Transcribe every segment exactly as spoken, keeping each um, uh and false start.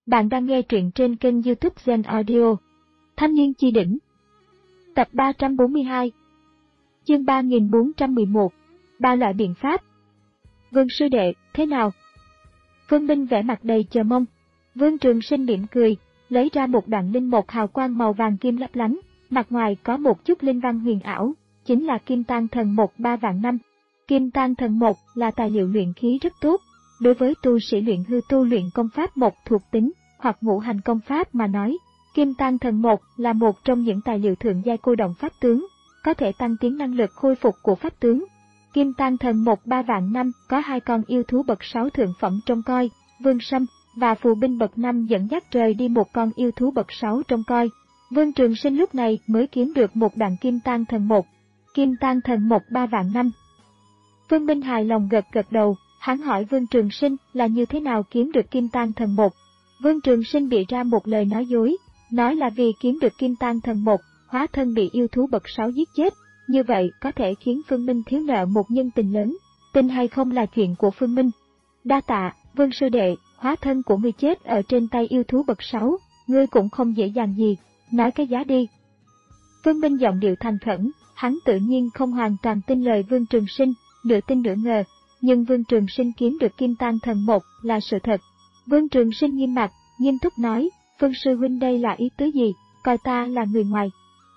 Bạn đang nghe truyện trên kênh YouTube Zen Audio. Thanh niên chi đỉnh. Tập ba trăm bốn mươi hai. Chương ba nghìn bốn trăm mười một. Ba loại biện pháp. Vương sư đệ, thế nào? Phương Minh vẻ mặt đầy chờ mong. Vương Trường Sinh mỉm cười, lấy ra một đoạn linh một hào quang màu vàng kim lấp lánh, mặt ngoài có một chút linh văn huyền ảo, chính là Kim Tan Thần Một ba vạn năm. Kim Tan Thần Một là tài liệu luyện khí rất tốt. Đối với tu sĩ luyện hư tu luyện công pháp một thuộc tính hoặc ngũ hành công pháp mà nói, Kim Tan Thần Một là một trong những tài liệu thượng giai cô động pháp tướng, có thể tăng tiến năng lực khôi phục của pháp tướng. Kim Tan Thần Một ba vạn năm có hai con yêu thú bậc sáu thượng phẩm trông coi, Vương Sâm và phù binh bậc năm dẫn dắt rời đi một con yêu thú bậc sáu trông coi. Vương Trường Sinh lúc này mới kiếm được một đoạn Kim Tan Thần Một. Kim Tan Thần Một ba vạn năm. Vương Minh hài lòng gật gật đầu. Hắn hỏi Vương Trường Sinh là như thế nào kiếm được Kim Tan Thần Một. Vương Trường Sinh bịa ra một lời nói dối, nói là vì kiếm được Kim Tan Thần Một, hóa thân bị yêu thú bậc sáu giết chết, như vậy có thể khiến Phương Minh thiếu nợ một nhân tình lớn. Tin hay không là chuyện của Phương Minh. Đa tạ, Vương sư đệ, hóa thân của ngươi chết ở trên tay yêu thú bậc sáu, ngươi cũng không dễ dàng gì, nói cái giá đi. Phương Minh giọng điệu thành khẩn, hắn tự nhiên không hoàn toàn tin lời Vương Trường Sinh, nửa tin nửa ngờ. Nhưng Vương Trường Sinh kiếm được Kim Tan Thần Một là sự thật. Vương Trường Sinh nghiêm mặt, nghiêm túc nói, Phương sư huynh đây là ý tứ gì, coi ta là người ngoài.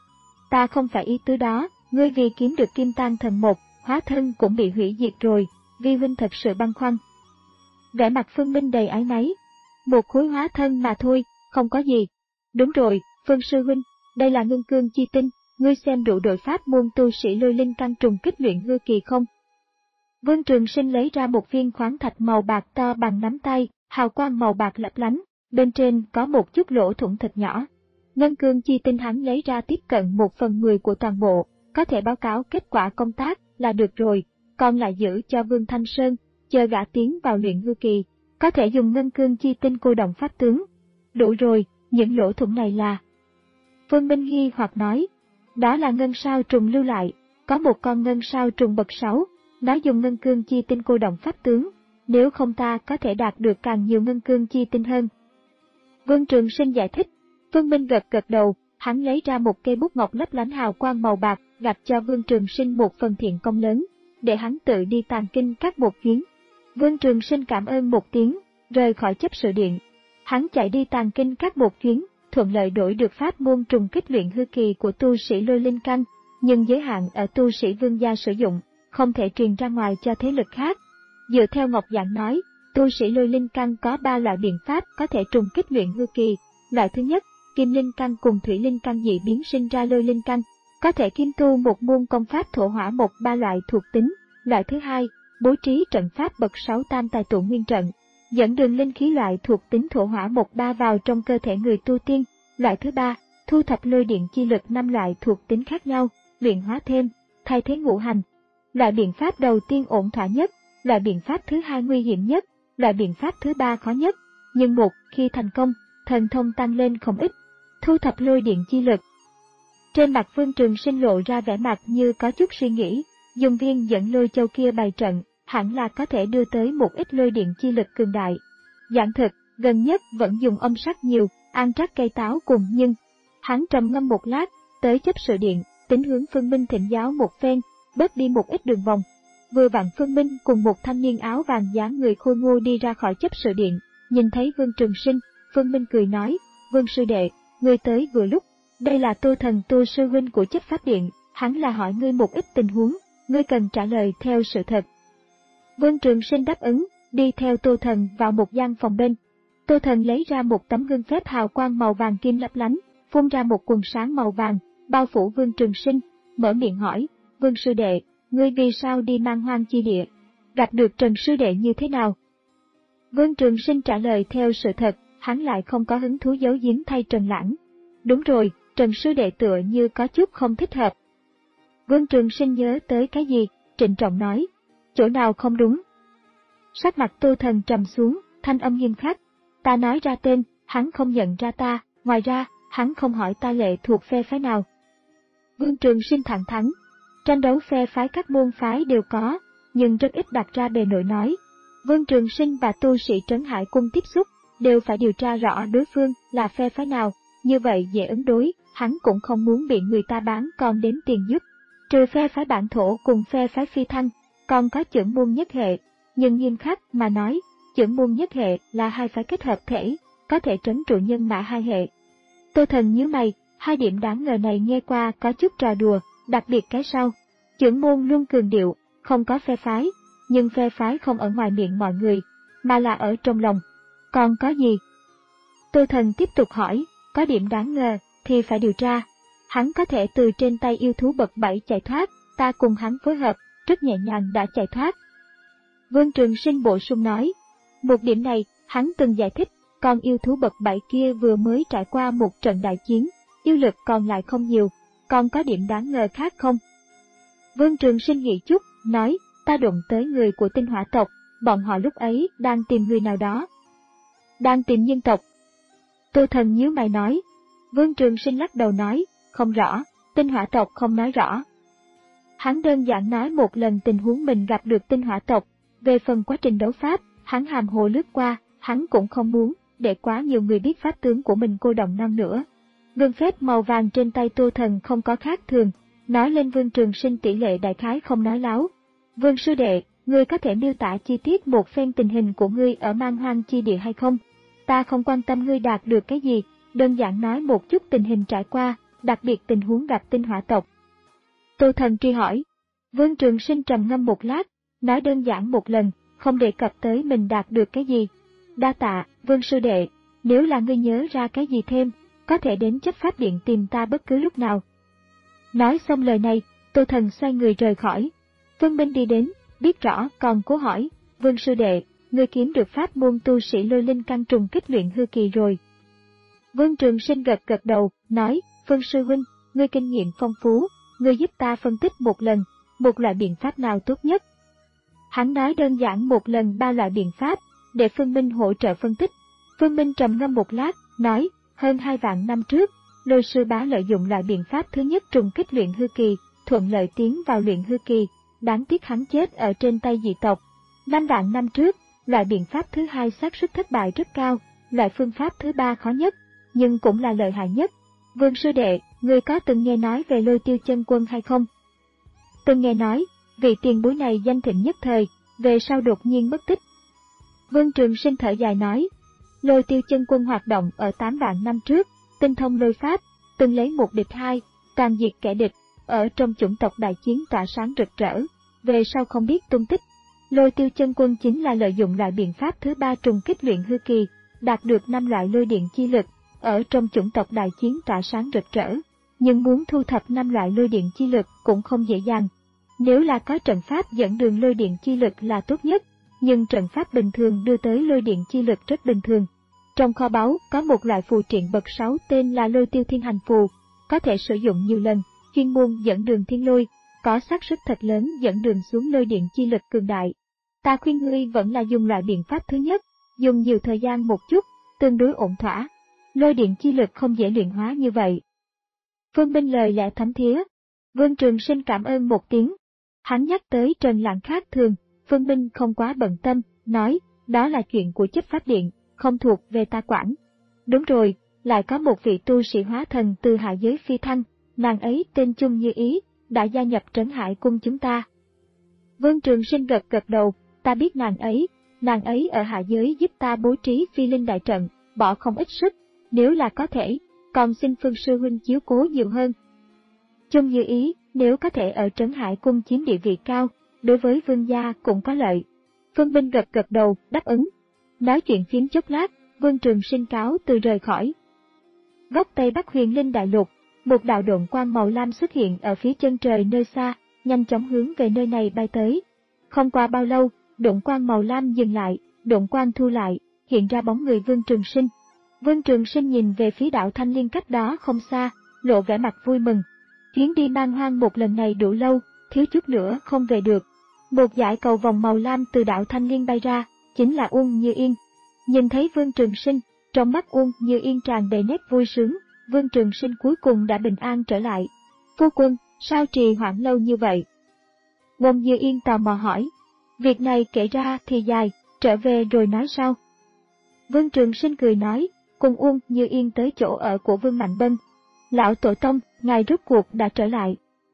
Ta không phải ý tứ đó, ngươi vì kiếm được Kim Tan Thần Một, hóa thân cũng bị hủy diệt rồi, vi huynh thật sự băn khoăn. Vẻ mặt Phương Minh đầy áy náy, một khối hóa thân mà thôi, không có gì. Đúng rồi, Phương sư huynh, đây là ngân cương chi tinh, ngươi xem đủ đội pháp môn tu sĩ lôi linh căn trùng kích luyện hư kỳ không? Vương Trường Sinh lấy ra một viên khoáng thạch màu bạc to bằng nắm tay, hào quang màu bạc lấp lánh, bên trên có một chút lỗ thủng thật nhỏ. Ngân cương chi tinh hắn lấy ra tiếp cận một phần mười của toàn bộ, có thể báo cáo kết quả công tác là được rồi, còn lại giữ cho Vương Thanh Sơn, chờ gã tiến vào luyện hư kỳ, có thể dùng ngân cương chi tinh cô động pháp tướng. Đủ rồi, những lỗ thủng này là... Vương Minh nghi hoặc nói, đó là ngân sao trùng lưu lại, có một con ngân sao trùng bậc sáu. Nó dùng ngân cương chi tinh cô động pháp tướng, nếu không ta có thể đạt được càng nhiều ngân cương chi tinh hơn. Vương Trường Sinh giải thích, Vương Minh gật gật đầu, hắn lấy ra một cây bút ngọc lấp lánh hào quang màu bạc, gạch cho Vương Trường Sinh một phần thiện công lớn, để hắn tự đi tàng kinh các một chuyến. Vương Trường Sinh cảm ơn một tiếng, rời khỏi chấp sự điện. Hắn chạy đi tàng kinh các một chuyến, thuận lợi đổi được pháp môn trùng kích luyện hư kỳ của tu sĩ lôi linh căn, nhưng giới hạn ở tu sĩ vương gia sử dụng, không thể truyền ra ngoài cho thế lực khác. Dựa theo Ngọc Giảng nói, tu sĩ lôi linh căn có ba loại biện pháp có thể trùng kích luyện hư kỳ. Loại thứ nhất, kim linh căn cùng thủy linh căn dị biến sinh ra lôi linh căn, có thể kim tu một môn công pháp thổ hỏa một ba loại thuộc tính. Loại thứ hai, bố trí trận pháp bậc sáu tam tài tụ nguyên trận, dẫn đường linh khí loại thuộc tính thổ hỏa một ba vào trong cơ thể người tu tiên. Loại thứ ba, thu thập lôi điện chi lực năm loại thuộc tính khác nhau, luyện hóa thêm, thay thế ngũ hành. Loại biện pháp đầu tiên ổn thỏa nhất, loại biện pháp thứ hai nguy hiểm nhất, loại biện pháp thứ ba khó nhất, nhưng một khi thành công, thần thông tăng lên không ít. Thu thập lôi điện chi lực. Trên mặt Vương Trường Sinh lộ ra vẻ mặt như có chút suy nghĩ, dùng viên dẫn lôi châu kia bày trận, hẳn là có thể đưa tới một ít lôi điện chi lực cường đại. Giảng thực, gần nhất vẫn dùng âm sắc nhiều, an trắc cây táo cùng nhưng. Hắn trầm ngâm một lát, tới chấp sự điện, tính hướng Phương Minh thỉnh giáo một phen, bớt đi một ít đường vòng. Vừa vặn Phương Minh cùng một thanh niên áo vàng dáng người khôi ngô đi ra khỏi chấp sự điện, nhìn thấy Vương Trường Sinh, Phương Minh cười nói, Vương sư đệ, ngươi tới vừa lúc, đây là Tô Thần tu sư huynh của chấp pháp điện, hắn là hỏi ngươi một ít tình huống, ngươi cần trả lời theo sự thật. Vương Trường Sinh đáp ứng, đi theo Tô Thần vào một gian phòng bên. Tô Thần lấy ra một tấm gương phép hào quang màu vàng kim lấp lánh, phun ra một quần sáng màu vàng, bao phủ Vương Trường Sinh, mở miệng hỏi, Vương sư đệ, ngươi vì sao đi Man Hoang chi địa, gặp được Trần sư đệ như thế nào? Vương Trường Sinh trả lời theo sự thật, hắn lại không có hứng thú giấu giếm thay Trần Lãng. Đúng rồi, Trần sư đệ tựa như có chút không thích hợp. Vương Trường Sinh nhớ tới cái gì, trịnh trọng nói, chỗ nào không đúng? Sắc mặt Tô Thần trầm xuống, thanh âm nghiêm khắc, ta nói ra tên, hắn không nhận ra ta, ngoài ra, hắn không hỏi ta lệ thuộc phe phái nào. Vương Trường Sinh thẳng thắn, tranh đấu phe phái các môn phái đều có, nhưng rất ít đặt ra bề nổi nói. Vương Trường Sinh và tu sĩ Trấn Hải Cung tiếp xúc, đều phải điều tra rõ đối phương là phe phái nào, như vậy dễ ứng đối, hắn cũng không muốn bị người ta bán con đến tiền giúp. Trừ phe phái bản thổ cùng phe phái phi thăng, còn có chưởng môn nhất hệ, nhưng nghiêm khắc mà nói, chưởng môn nhất hệ là hai phái kết hợp thể, có thể trấn trụ nhân mã hai hệ. Tô Thần nhíu mày, hai điểm đáng ngờ này nghe qua có chút trò đùa, đặc biệt cái sau. Chưởng môn luôn cường điệu, không có phe phái, nhưng phe phái không ở ngoài miệng mọi người, mà là ở trong lòng. Còn có gì? Tô Thần tiếp tục hỏi, có điểm đáng ngờ, thì phải điều tra. Hắn có thể từ trên tay yêu thú bậc bảy chạy thoát, ta cùng hắn phối hợp, rất nhẹ nhàng đã chạy thoát. Vương Trường Sinh bổ sung nói, một điểm này, hắn từng giải thích, con yêu thú bậc bảy kia vừa mới trải qua một trận đại chiến, yêu lực còn lại không nhiều, còn có điểm đáng ngờ khác không? Vương Trường Sinh nghĩ chút, nói, ta đụng tới người của tinh hỏa tộc, bọn họ lúc ấy đang tìm người nào đó. Đang tìm nhân tộc. Tô Thần nhíu mày nói. Vương Trường Sinh lắc đầu nói, không rõ, tinh hỏa tộc không nói rõ. Hắn đơn giản nói một lần tình huống mình gặp được tinh hỏa tộc, về phần quá trình đấu pháp, hắn hàm hồ lướt qua, hắn cũng không muốn để quá nhiều người biết pháp tướng của mình cô đồng non nữa. Gương phép màu vàng trên tay Tô Thần không có khác thường, nói lên Vương Trường Sinh tỷ lệ đại khái không nói láo. Vương sư đệ, ngươi có thể miêu tả chi tiết một phen tình hình của ngươi ở Man Hoang chi địa hay không? Ta không quan tâm ngươi đạt được cái gì, đơn giản nói một chút tình hình trải qua, đặc biệt tình huống gặp tinh hỏa tộc. Tô Thần truy hỏi. Vương Trường Sinh trầm ngâm một lát, nói đơn giản một lần, không đề cập tới mình đạt được cái gì. Đa tạ, Vương sư đệ, nếu là ngươi nhớ ra cái gì thêm, có thể đến chấp pháp điện tìm ta bất cứ lúc nào. Nói xong lời này, Tô Thần xoay người rời khỏi. Vương Minh đi đến, biết rõ còn cố hỏi, Vương sư đệ, ngươi kiếm được pháp môn tu sĩ lôi linh căn trùng kích luyện hư kỳ rồi. Vương Trường Sinh gật gật đầu, nói, Vương sư huynh, ngươi kinh nghiệm phong phú, ngươi giúp ta phân tích một lần, một loại biện pháp nào tốt nhất. Hắn nói đơn giản một lần ba loại biện pháp, để Phương Minh hỗ trợ phân tích. Phương Minh trầm ngâm một lát, nói, hơn hai vạn năm trước, Lôi sư bá lợi dụng loại biện pháp thứ nhất trùng kích luyện hư kỳ, thuận lợi tiến vào luyện hư kỳ, đáng tiếc hắn chết ở trên tay dị tộc. Năm vạn năm trước, loại biện pháp thứ hai xác suất thất bại rất cao, loại phương pháp thứ ba khó nhất, nhưng cũng là lợi hại nhất. Vương sư đệ, ngươi có từng nghe nói về Lôi Tiêu Chân Quân hay không? Từng nghe nói, vị tiền bối này danh thịnh nhất thời, về sau đột nhiên mất tích. Vương Trường Sinh thở dài nói, Lôi Tiêu Chân Quân hoạt động ở tám vạn năm trước, tinh thông lôi pháp, từng lấy một địch hai, toàn diệt kẻ địch, ở trong chủng tộc đại chiến tỏa sáng rực rỡ, về sau không biết tung tích. Lôi Tiêu Chân Quân chính là lợi dụng loại biện pháp thứ ba trùng kích luyện hư kỳ, đạt được năm loại lôi điện chi lực, ở trong chủng tộc đại chiến tỏa sáng rực rỡ, nhưng muốn thu thập năm loại lôi điện chi lực cũng không dễ dàng. Nếu là có trận pháp dẫn đường lôi điện chi lực là tốt nhất, nhưng trận pháp bình thường đưa tới lôi điện chi lực rất bình thường. Trong kho báu có một loại phù triện bậc sáu tên là Lôi Tiêu Thiên Hành Phù, có thể sử dụng nhiều lần, chuyên môn dẫn đường thiên lôi, có xác suất thật lớn dẫn đường xuống lôi điện chi lực cường đại. Ta khuyên ngươi vẫn là dùng loại biện pháp thứ nhất, dùng nhiều thời gian một chút, tương đối ổn thỏa. Lôi điện chi lực không dễ luyện hóa như vậy. Phương Minh lời lẽ thấm thía. Vương Trường Sinh cảm ơn một tiếng. Hắn nhắc tới Trần Lãng khác thường, Phương Minh không quá bận tâm, nói, đó là chuyện của chấp pháp điện, không thuộc về ta quản. Đúng rồi, lại có một vị tu sĩ hóa thần từ hạ giới phi thăng, nàng ấy tên Chung Như Ý, đã gia nhập Trấn Hải cung chúng ta. Vương Trường Sinh gật gật đầu, ta biết nàng ấy, nàng ấy ở hạ giới giúp ta bố trí phi linh đại trận, bỏ không ít sức, nếu là có thể, còn xin Phương sư huynh chiếu cố nhiều hơn. Chung Như Ý, nếu có thể ở Trấn Hải cung chiếm địa vị cao, đối với vương gia cũng có lợi. Phương Minh gật gật đầu, đáp ứng. Nói chuyện phiếm chốc lát, Vương Trường Sinh cáo từ rời khỏi. Góc Tây Bắc Huyền Linh Đại Lục, một đạo độn quang màu lam xuất hiện ở phía chân trời nơi xa, nhanh chóng hướng về nơi này bay tới. Không qua bao lâu, độn quang màu lam dừng lại, độn quang thu lại, hiện ra bóng người Vương Trường Sinh. Vương Trường Sinh nhìn về phía đạo Thanh Liên cách đó không xa, lộ vẻ mặt vui mừng. Chuyến đi Man Hoang một lần này đủ lâu, thiếu chút nữa không về được. Một dải cầu vòng màu lam từ đạo Thanh Liên bay ra, chính là Uông Như Yên. Nhìn thấy Vương Trường Sinh, trong mắt Uông Như Yên tràn đầy nét vui sướng, Vương Trường Sinh cuối cùng đã bình an trở lại. Phu quân, sao trì hoãn lâu như vậy? Uông Như Yên tò mò hỏi. Việc này kể ra thì dài, trở về rồi nói sau. Vương Trường Sinh cười nói, cùng Uông Như Yên tới chỗ ở của Vương Mạnh Bân. Lão tổ tông, ngài rốt cuộc đã trở lại.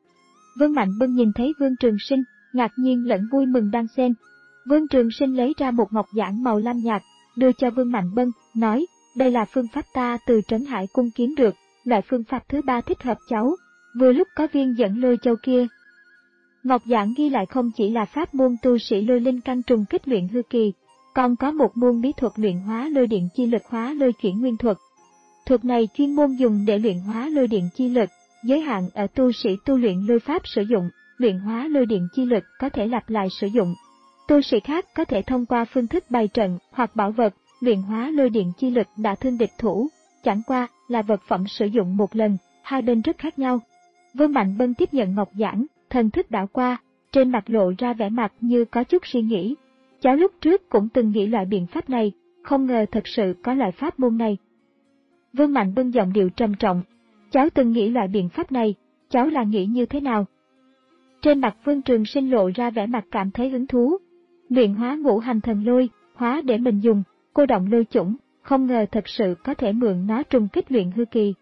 Vương Mạnh Bân nhìn thấy Vương Trường Sinh, ngạc nhiên lẫn vui mừng đang xen. Vương Trường Sinh lấy ra một ngọc giản màu lam nhạt, đưa cho Vương Mạnh Bân, nói, đây là phương pháp ta từ Trấn Hải Cung kiếm được, loại phương pháp thứ ba thích hợp cháu, vừa lúc có viên dẫn lôi châu kia. Ngọc giản ghi lại không chỉ là pháp môn tu sĩ lôi linh căn trùng kích luyện hư kỳ, còn có một môn bí thuật luyện hóa lôi điện chi lực hóa lôi chuyển nguyên thuật. Thuật này chuyên môn dùng để luyện hóa lôi điện chi lực, giới hạn ở tu sĩ tu luyện lôi pháp sử dụng, luyện hóa lôi điện chi lực có thể lặp lại sử dụng. Tu sĩ khác có thể thông qua phương thức bày trận hoặc bảo vật, luyện hóa lôi điện chi lực đã thương địch thủ, chẳng qua là vật phẩm sử dụng một lần, hai bên rất khác nhau. Vương Mạnh Bân tiếp nhận ngọc giản, thần thức đảo qua, trên mặt lộ ra vẻ mặt như có chút suy nghĩ. Cháu lúc trước cũng từng nghĩ loại biện pháp này, không ngờ thật sự có loại pháp môn này. Vương Mạnh Bân giọng điệu trầm trọng, cháu từng nghĩ loại biện pháp này, cháu là nghĩ như thế nào? Trên mặt Vương Trường Sinh lộ ra vẻ mặt cảm thấy hứng thú. Luyện hóa ngũ hành thần lôi, hóa để mình dùng, cô động lôi chủng, không ngờ thật sự có thể mượn nó trùng kích luyện hư kỳ.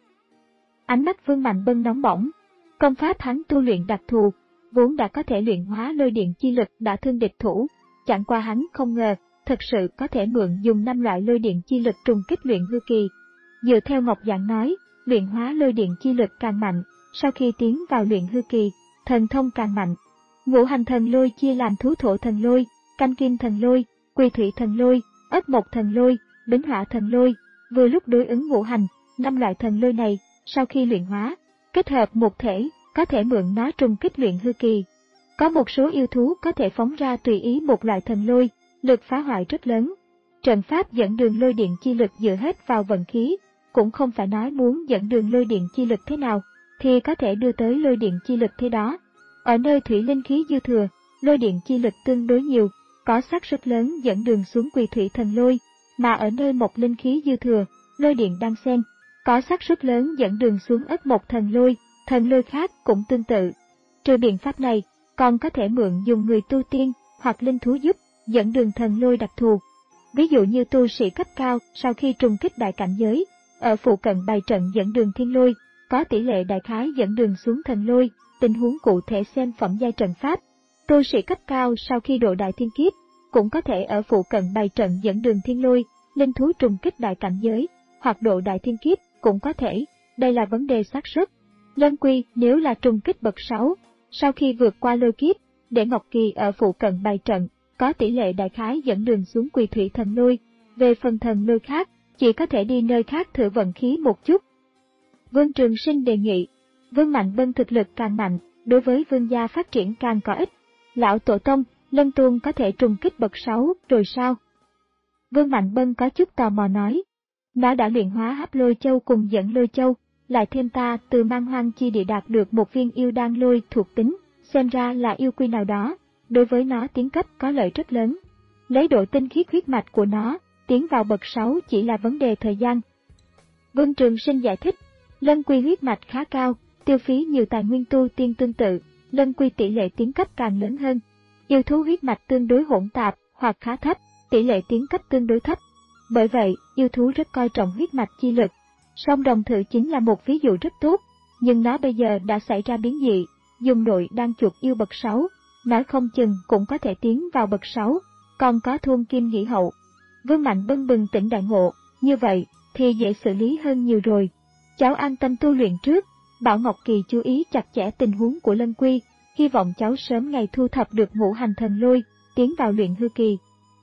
Ánh mắt Vương Mạnh Bân nóng bỏng. Công pháp hắn tu luyện đặc thù, vốn đã có thể luyện hóa lôi điện chi lực đã thương địch thủ, chẳng qua hắn không ngờ, thật sự có thể mượn dùng năm loại lôi điện chi lực trùng kích luyện hư kỳ. Dựa theo Ngọc Giảng nói, luyện hóa lôi điện chi lực càng mạnh, sau khi tiến vào luyện hư kỳ, thần thông càng mạnh. Ngũ hành thần lôi chia làm thú thổ thần lôi, canh kim thần lôi, quỳ thủy thần lôi, ất mộc thần lôi, bính hỏa thần lôi, vừa lúc đối ứng ngũ hành, năm loại thần lôi này, sau khi luyện hóa, kết hợp một thể, có thể mượn nó trùng kích luyện hư kỳ. Có một số yêu thú có thể phóng ra tùy ý một loại thần lôi, lực phá hoại rất lớn. Trận pháp dẫn đường lôi điện chi lực dựa hết vào vận khí, cũng không phải nói muốn dẫn đường lôi điện chi lực thế nào, thì có thể đưa tới lôi điện chi lực thế đó. Ở nơi thủy linh khí dư thừa, lôi điện chi lực tương đối nhiều, có xác suất lớn dẫn đường xuống quỳ thủy thần lôi, mà ở nơi mộc linh khí dư thừa, lôi điện đang xen, có xác suất lớn dẫn đường xuống ất mộc thần lôi, thần lôi khác cũng tương tự. Trừ biện pháp này, còn có thể mượn dùng người tu tiên hoặc linh thú giúp dẫn đường thần lôi đặc thù. Ví dụ như tu sĩ cấp cao sau khi trùng kích đại cảnh giới, ở phụ cận bày trận dẫn đường thiên lôi, có tỷ lệ đại khái dẫn đường xuống thần lôi, tình huống cụ thể xem phẩm giai trận pháp. Tu sĩ cấp cao sau khi độ đại thiên kiếp, cũng có thể ở phụ cận bày trận dẫn đường thiên lôi, linh thú trùng kích đại cảnh giới, hoặc độ đại thiên kiếp cũng có thể, đây là vấn đề xác suất. Lân Quy nếu là trùng kích bậc sáu, sau khi vượt qua lôi kiếp, để Ngọc Kỳ ở phụ cận bày trận, có tỷ lệ đại khái dẫn đường xuống quỳ thủy thần lôi. Về phần thần lôi khác, chỉ có thể đi nơi khác thử vận khí một chút. Vương Trường Sinh đề nghị, Vương Mạnh Bân thực lực càng mạnh, đối với vương gia phát triển càng có ích. Lão tổ tông, Lân Tuôn có thể trùng kích bậc sáu rồi sao? Vương Mạnh Bân có chút tò mò nói, nó đã luyện hóa hấp lôi châu cùng dẫn lôi châu, lại thêm ta từ man hoang chi địa đạt được một viên yêu đan lôi thuộc tính, xem ra là yêu quy nào đó, đối với nó tiến cấp có lợi rất lớn. Lấy độ tinh khiết huyết mạch của nó, tiến vào bậc sáu chỉ là vấn đề thời gian. Vương Trường Sinh giải thích, Lân Quy huyết mạch khá cao, tiêu phí nhiều tài nguyên tu tiên tương tự, Lân Quy tỷ lệ tiến cấp càng lớn hơn. Yêu thú huyết mạch tương đối hỗn tạp hoặc khá thấp, tỷ lệ tiến cấp tương đối thấp. Bởi vậy, yêu thú rất coi trọng huyết mạch chi lực. Song đồng thử chính là một ví dụ rất tốt, nhưng nó bây giờ đã xảy ra biến dị, dùng nội đan chuột yêu bậc sáu, nói không chừng cũng có thể tiến vào bậc sáu, còn có Thôn Kim Nhĩ Hậu. Vương Mạnh Bân bừng tỉnh đại ngộ, như vậy thì dễ xử lý hơn nhiều rồi. Cháu an tâm tu luyện trước, bảo Ngọc Kỳ chú ý chặt chẽ tình huống của Lân Quy, hy vọng cháu sớm ngày thu thập được ngũ hành thần lôi, tiến vào luyện hư kỳ.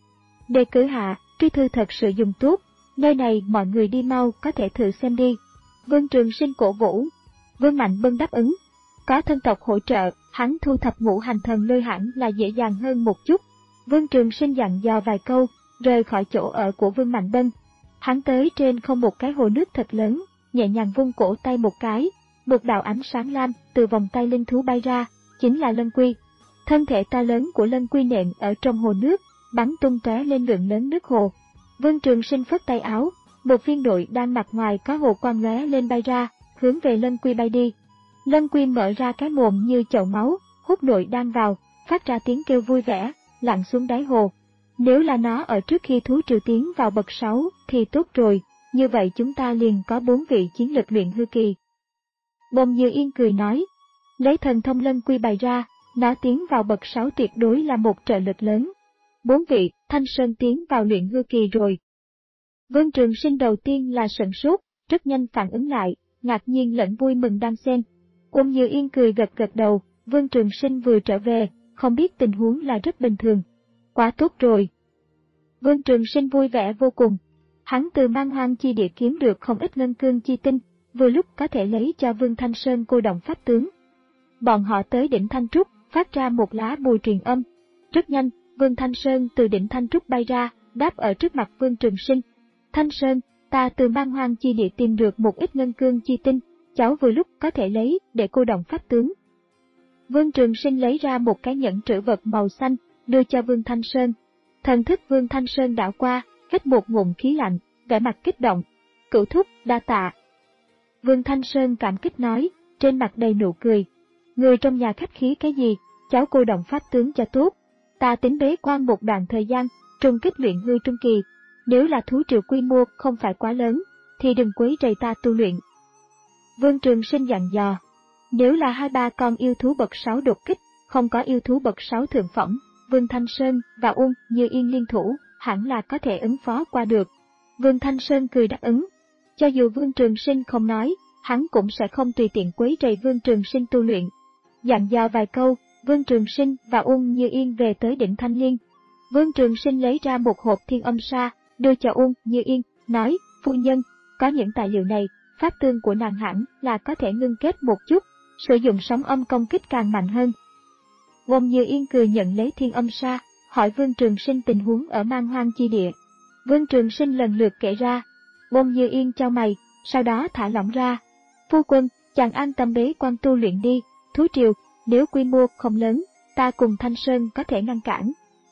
Đề cử hạ, truy thư thật sự dùng tốt, nơi này mọi người đi mau có thể thử xem đi. Vương Trường Sinh cổ vũ. Vương Mạnh Bân đáp ứng. Có thân tộc hỗ trợ, hắn thu thập ngũ hành thần lôi hẳn là dễ dàng hơn một chút. Vương Trường Sinh dặn dò vài câu, rời khỏi chỗ ở của Vương Mạnh Bân. Hắn tới trên không một cái hồ nước thật lớn, nhẹ nhàng vung cổ tay một cái, một đạo ánh sáng lam từ vòng tay linh thú bay ra, chính là Lân Quy. Thân thể to lớn của Lân Quy nện ở trong hồ nước, bắn tung tóe lên lượng lớn nước hồ. Vương Trường Sinh phất tay áo, một viên nội đan mặt ngoài có hồ quang lóe lên bay ra, hướng về Lân Quy bay đi. Lân Quy mở ra cái mồm như chậu máu, hút nội đan vào, phát ra tiếng kêu vui vẻ, lặn xuống đáy hồ. Nếu là nó ở trước khi thú triều tiến vào bậc sáu thì tốt rồi, như vậy chúng ta liền có bốn vị chiến lực luyện hư kỳ. Bông Như Yên cười nói, lấy thần thông lân quy bày ra, nó tiến vào bậc sáu tuyệt đối là một trợ lực lớn. Bốn vị, Thanh Sơn tiến vào luyện hư kỳ rồi. Vương Trường Sinh đầu tiên là sửng sốt, rất nhanh phản ứng lại, ngạc nhiên lẫn vui mừng đan xen. Bông Như Yên cười gật gật đầu, Vương Trường Sinh vừa trở về, không biết tình huống là rất bình thường. Quá tốt rồi. Vương Trường Sinh vui vẻ vô cùng. Hắn từ Man Hoang chi địa kiếm được không ít ngân cương chi tinh, vừa lúc có thể lấy cho Vương Thanh Sơn cô động pháp tướng. Bọn họ tới đỉnh Thanh Trúc, phát ra một lá bùi truyền âm. Rất nhanh, Vương Thanh Sơn từ đỉnh Thanh Trúc bay ra, đáp ở trước mặt Vương Trường Sinh. Thanh Sơn, ta từ Man Hoang chi địa tìm được một ít ngân cương chi tinh, cháu vừa lúc có thể lấy để cô động pháp tướng. Vương Trường Sinh lấy ra một cái nhẫn trữ vật màu xanh, đưa cho Vương Thanh Sơn. Thần thức Vương Thanh Sơn đảo qua, hít một ngụm khí lạnh, vẻ mặt kích động. Cửu thúc, đa tạ. Vương Thanh Sơn cảm kích nói, trên mặt đầy nụ cười. Người trong nhà khách khí cái gì, cháu cô động pháp tướng cho tốt. Ta tính bế quan một đoạn thời gian, trùng kích luyện hư trung kỳ. Nếu là thú triều quy mô không phải quá lớn, thì đừng quấy rầy ta tu luyện. Vương Trường Sinh dặn dò. Nếu là hai ba con yêu thú bậc sáu đột kích, không có yêu thú bậc sáu thượng phẩm, Vương Thanh Sơn và Ung Như Yên liên thủ, hẳn là có thể ứng phó qua được. Vương Thanh Sơn cười đáp ứng. Cho dù Vương Trường Sinh không nói, hắn cũng sẽ không tùy tiện quấy rầy Vương Trường Sinh tu luyện. Dặn dò vài câu, Vương Trường Sinh và Ung Như Yên về tới đỉnh Thanh Liên. Vương Trường Sinh lấy ra một hộp thiên âm sa, đưa cho Ung Như Yên, nói, phu nhân, có những tài liệu này, pháp tương của nàng hẳn là có thể ngưng kết một chút, sử dụng sóng âm công kích càng mạnh hơn. Ung Như Yên cười nhận lấy thiên âm sa, hỏi Vương Trường Sinh tình huống ở Man Hoang chi địa. Vương Trường Sinh lần lượt kể ra. Ung Như Yên chau mày, sau đó thả lỏng ra. Phu quân, chàng an tâm bế quan tu luyện đi, thú triều, nếu quy mô không lớn, ta cùng Thanh Sơn có thể ngăn cản.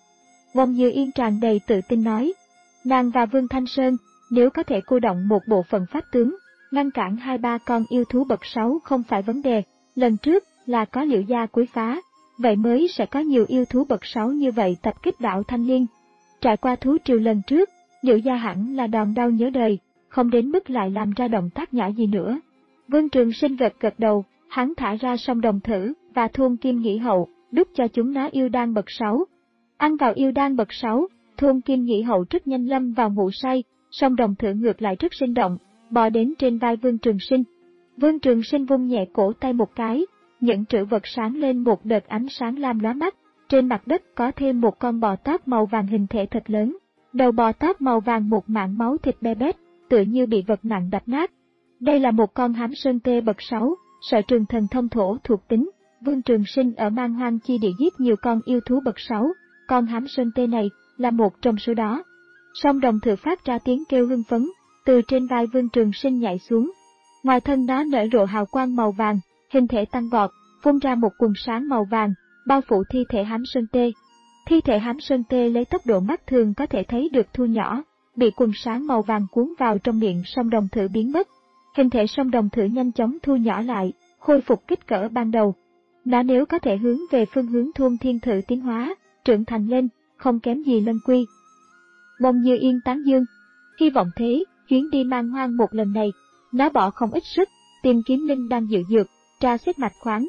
Ung Như Yên tràn đầy tự tin nói. Nàng và Vương Thanh Sơn, nếu có thể cô động một bộ phận pháp tướng, ngăn cản hai ba con yêu thú bậc sáu không phải vấn đề, lần trước là có Liễu gia quấy phá, vậy mới sẽ có nhiều yêu thú bậc sáu như vậy tập kích đảo Thanh Liên. Trải qua thú triều lần trước, Liễu gia hẳn là đòn đau nhớ đời, không đến mức lại làm ra động tác nhỏ gì nữa. Vương Trường Sinh gật gật đầu, hắn thả ra song đồng thử và thôn kim nghỉ hậu, đút cho chúng nó yêu đan bậc sáu. Ăn vào yêu đan bậc sáu, thôn kim nghỉ hậu rất nhanh lâm vào ngủ say, song đồng thử ngược lại rất sinh động, bò đến trên vai Vương Trường Sinh. Vương Trường Sinh vung nhẹ cổ tay một cái, những trữ vật sáng lên một đợt ánh sáng lam lóa mắt, trên mặt đất có thêm một con bò tót màu vàng hình thể thật lớn. Đầu bò tót màu vàng một mảng máu thịt be bét, tựa như bị vật nặng đập nát. Đây là một con hám sơn tê bậc sáu, sở trường thần thông thổ thuộc tính. Vương Trường Sinh ở Man Hoang chi địa giết nhiều con yêu thú bậc sáu, con hám sơn tê này là một trong số đó. Song đồng thử phát ra tiếng kêu hưng phấn, từ trên vai Vương Trường Sinh nhảy xuống. Ngoài thân nó nở rộ hào quang màu vàng, hình thể tăng vọt, phun ra một quần sáng màu vàng, bao phủ thi thể hám sơn tê. Thi thể hám sơn tê lấy tốc độ mắt thường có thể thấy được thu nhỏ, bị quần sáng màu vàng cuốn vào trong miệng song đồng thử biến mất. Hình thể song đồng thử nhanh chóng thu nhỏ lại, khôi phục kích cỡ ban đầu. Nó nếu có thể hướng về phương hướng thôn thiên thử tiến hóa, trưởng thành lên, không kém gì Lân Quy. Bông Như Yên tán dương. Hy vọng thế, chuyến đi Man Hoang một lần này, nó bỏ không ít sức, tìm kiếm linh đang dự dược, tra xét mạch khoáng.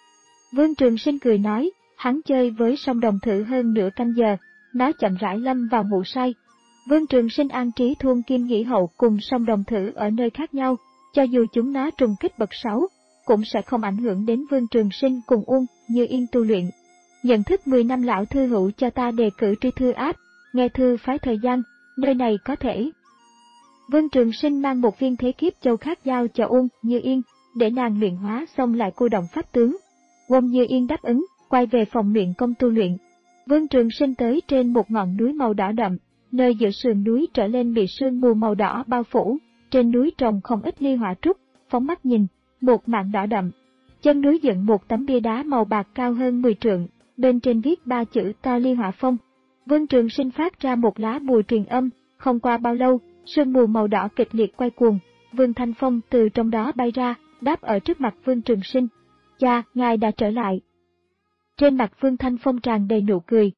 Vương Trường Sinh cười nói, hắn chơi với song đồng thử hơn nửa canh giờ, nó chậm rãi lâm vào ngủ say. Vương Trường Sinh an trí thôn kim nghỉ hậu cùng song đồng thử ở nơi khác nhau, cho dù chúng nó trùng kích bậc sáu, cũng sẽ không ảnh hưởng đến Vương Trường Sinh cùng Ung Như Yên tu luyện. Nhận thức mười năm lão thư hữu cho ta đề cử tri thư áp, nghe thư phái thời gian, nơi này có thể. Vương Trường Sinh mang một viên thế kiếp châu khác giao cho Ung Như Yên, để nàng luyện hóa xong lại cô động pháp tướng. Ung Như Yên đáp ứng, quay về phòng luyện công tu luyện. Vương Trường Sinh tới trên một ngọn núi màu đỏ đậm, nơi giữa sườn núi trở lên bị sương mù màu đỏ bao phủ, trên núi trồng không ít ly hỏa trúc, phóng mắt nhìn, một mảng đỏ đậm. Chân núi dựng một tấm bia đá màu bạc cao hơn mười trượng, bên trên viết ba chữ to Ly Hỏa Phong. Vương Trường Sinh phát ra một lá bùa truyền âm, không qua bao lâu, sương mù màu đỏ kịch liệt quay cuồng, Vương Thanh Phong từ trong đó bay ra, đáp ở trước mặt Vương Trường Sinh. Cha, ngài đã trở lại. Trên mặt Vương Thanh Phong tràn đầy nụ cười.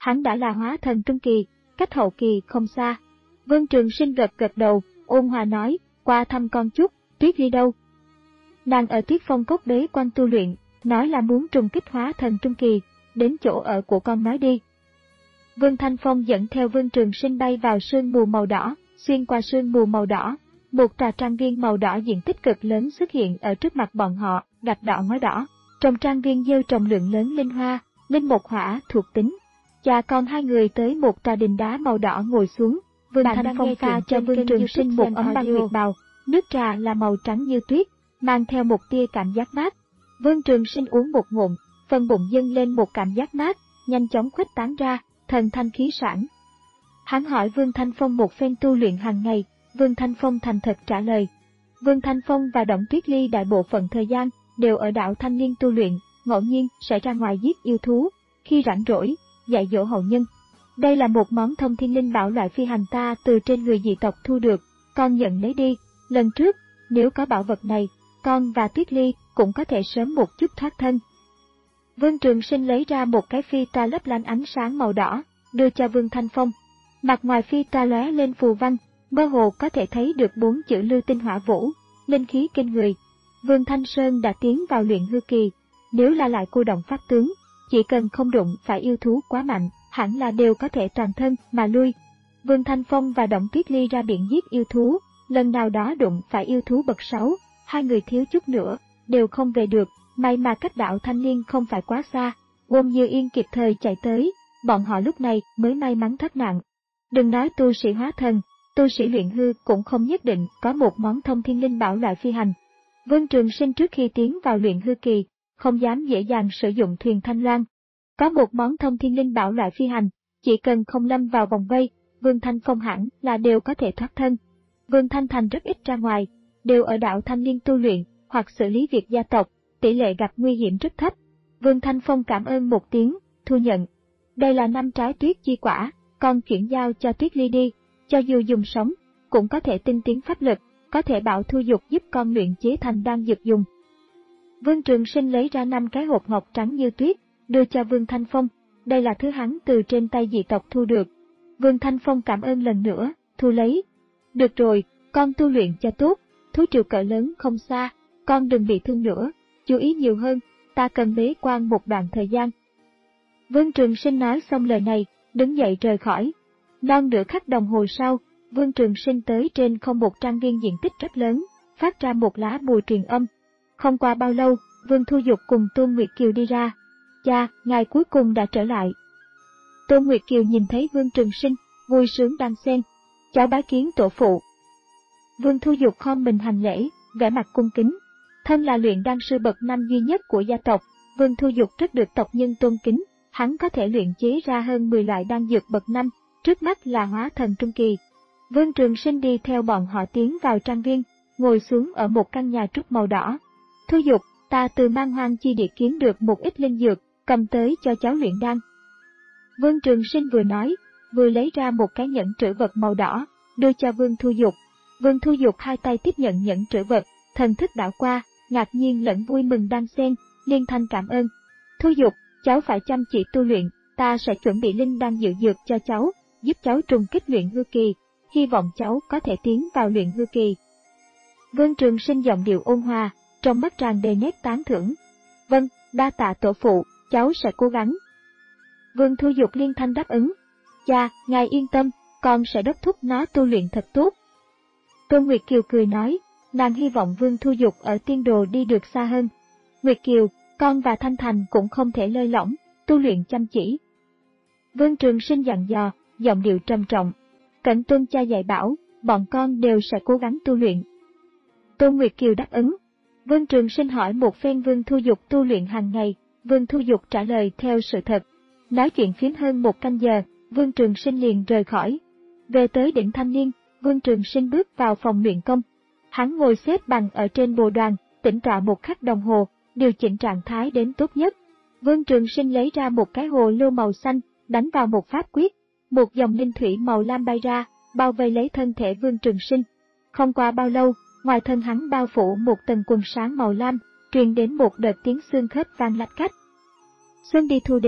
Hắn đã là hóa thần trung kỳ, cách hậu kỳ không xa. Vương Trường Sinh gật gật đầu, ôn hòa nói, qua thăm con chút, Tuyết Ly đâu? Nàng ở Tuyết Phong Cốc bế quan tu luyện, nói là muốn trùng kích hóa thần trung kỳ, đến chỗ ở của con nói đi. Vương Thanh Phong dẫn theo Vương Trường Sinh bay vào sương mù màu đỏ, xuyên qua sương mù màu đỏ, một tòa trang viên màu đỏ diện tích cực lớn xuất hiện ở trước mặt bọn họ, gạch đỏ ngói đỏ. Trong trang viên gieo trồng lượng lớn linh hoa, linh mộc hỏa thuộc tính. Cha con hai người tới một tòa đình đá màu đỏ ngồi xuống, Vương Thanh Phong pha cho Vương Trường Sinh một ấm băng nguyệt bào, nước trà là màu trắng như tuyết, mang theo một tia cảm giác mát. Vương Trường Sinh uống một ngụm, phần bụng dâng lên một cảm giác mát, nhanh chóng khuếch tán ra, thần thanh khí sản. Hắn hỏi Vương Thanh Phong một phen tu luyện hàng ngày, Vương Thanh Phong thành thật trả lời. Vương Thanh Phong và Động Tuyết Ly đại bộ phận thời gian đều ở đảo Thanh Liên tu luyện, ngẫu nhiên sẽ ra ngoài giết yêu thú, khi rảnh rỗi, dạy dỗ hậu nhân. Đây là một món thông thiên linh bảo loại phi hành ta từ trên người dị tộc thu được, con nhận lấy đi, lần trước, nếu có bảo vật này, con và Tuyết Ly cũng có thể sớm một chút thoát thân. Vương Trường Sinh lấy ra một cái phi toa lấp lánh ánh sáng màu đỏ, đưa cho Vương Thanh Phong. Mặt ngoài phi toa lóe lên phù văn, mơ hồ có thể thấy được bốn chữ Lưu Tinh Hỏa Vũ, linh khí kinh người. Vương Thanh Sơn đã tiến vào luyện hư kỳ, nếu là lại cô động pháp tướng, chỉ cần không đụng phải yêu thú quá mạnh, hẳn là đều có thể toàn thân mà lui. Vương Thanh Phong và Động Tuyết Ly ra biển giết yêu thú, lần nào đó đụng phải yêu thú bậc sáu, hai người thiếu chút nữa, đều không về được, may mà cách đảo Thanh Liên không phải quá xa, Ôn Như Yên kịp thời chạy tới, bọn họ lúc này mới may mắn thoát nạn. Đừng nói tu sĩ hóa thần, tu sĩ luyện hư cũng không nhất định có một món thông thiên linh bảo loại phi hành. Vương Trường Sinh trước khi tiến vào luyện hư kỳ, không dám dễ dàng sử dụng thuyền Thanh Loan. Có một món thông thiên linh bảo loại phi hành, chỉ cần không lâm vào vòng vây, Vương Thanh Phong hẳn là đều có thể thoát thân. Vương Thanh Thành rất ít ra ngoài, đều ở đảo Thanh Liên tu luyện hoặc xử lý việc gia tộc, tỷ lệ gặp nguy hiểm rất thấp. Vương Thanh Phong cảm ơn một tiếng, thu nhận. Đây là năm trái tuyết chi quả, con chuyển giao cho Tuyết Ly đi, cho dù dùng sống, cũng có thể tinh tiến pháp lực, có thể bảo thu dục giúp con luyện chế thành đan dược dùng. Vương Trường Sinh lấy ra năm cái hộp ngọc trắng như tuyết, đưa cho Vương Thanh Phong, đây là thứ hắn từ trên tay dị tộc thu được. Vương Thanh Phong cảm ơn lần nữa, thu lấy. Được rồi, con tu luyện cho tốt, thú triều cỡ lớn không xa, con đừng bị thương nữa, chú ý nhiều hơn, ta cần bế quan một đoạn thời gian. Vương Trường Sinh nói xong lời này, đứng dậy rời khỏi. Non nửa khắc đồng hồ sau, Vương Trường Sinh tới trên không một trang viên diện tích rất lớn, phát ra một lá bùa truyền âm. Không qua bao lâu, Vương Thu Dục cùng Tôn Nguyệt Kiều đi ra. Cha, ngài cuối cùng đã trở lại. Tôn Nguyệt Kiều nhìn thấy Vương Trường Sinh, vui sướng đan xen. Cháu bái kiến tổ phụ. Vương Thu Dục khom mình hành lễ, vẻ mặt cung kính. Thân là luyện đan sư bậc năm duy nhất của gia tộc, Vương Thu Dục rất được tộc nhân tôn kính. Hắn có thể luyện chế ra hơn mười loại đan dược bậc năm, trước mắt là hóa thần trung kỳ. Vương Trường Sinh đi theo bọn họ tiến vào trang viên, ngồi xuống ở một căn nhà trúc màu đỏ. Thu Dục, ta từ Man Hoang chi địa kiếm được một ít linh dược, cầm tới cho cháu luyện đan. Vương Trường Sinh vừa nói, vừa lấy ra một cái nhẫn trữ vật màu đỏ, đưa cho Vương Thu Dục. Vương Thu Dục hai tay tiếp nhận nhẫn trữ vật, thần thức đảo qua, ngạc nhiên lẫn vui mừng đan xen, liên thanh cảm ơn. Thu Dục, cháu phải chăm chỉ tu luyện, ta sẽ chuẩn bị linh đan dự dược cho cháu, giúp cháu trùng kích luyện hư kỳ, hy vọng cháu có thể tiến vào luyện hư kỳ. Vương Trường Sinh giọng điệu ôn hòa, trong mắt tràn đầy nét tán thưởng. Vâng, đa tạ tổ phụ, cháu sẽ cố gắng. Vương Thu Dục liên thanh đáp ứng. Cha, ngài yên tâm, con sẽ đốc thúc nó tu luyện thật tốt. Tôn Nguyệt Kiều cười nói, nàng hy vọng Vương Thu Dục ở tiên đồ đi được xa hơn. Nguyệt Kiều, con và Thanh Thành cũng không thể lơi lỏng, tu luyện chăm chỉ. Vương Trường Sinh dặn dò, giọng điệu trầm trọng. Cẩn tuân cha dạy bảo, bọn con đều sẽ cố gắng tu luyện. Tôn Nguyệt Kiều đáp ứng. Vương Trường Sinh hỏi một phen Vương Thu Dục tu luyện hàng ngày, Vương Thu Dục trả lời theo sự thật. Nói chuyện phiếm hơn một canh giờ, Vương Trường Sinh liền rời khỏi. Về tới đỉnh Thanh Liên, Vương Trường Sinh bước vào phòng luyện công. Hắn ngồi xếp bằng ở trên bồ đoàn, tĩnh tọa một khắc đồng hồ, điều chỉnh trạng thái đến tốt nhất. Vương Trường Sinh lấy ra một cái hồ lô màu xanh, đánh vào một pháp quyết, một dòng linh thủy màu lam bay ra, bao vây lấy thân thể Vương Trường Sinh. Không qua bao lâu, ngoài thân hắn bao phủ một tầng quần sáng màu lam, truyền đến một đợt tiếng xương khớp vang lách cách. Xuân đi thu đến,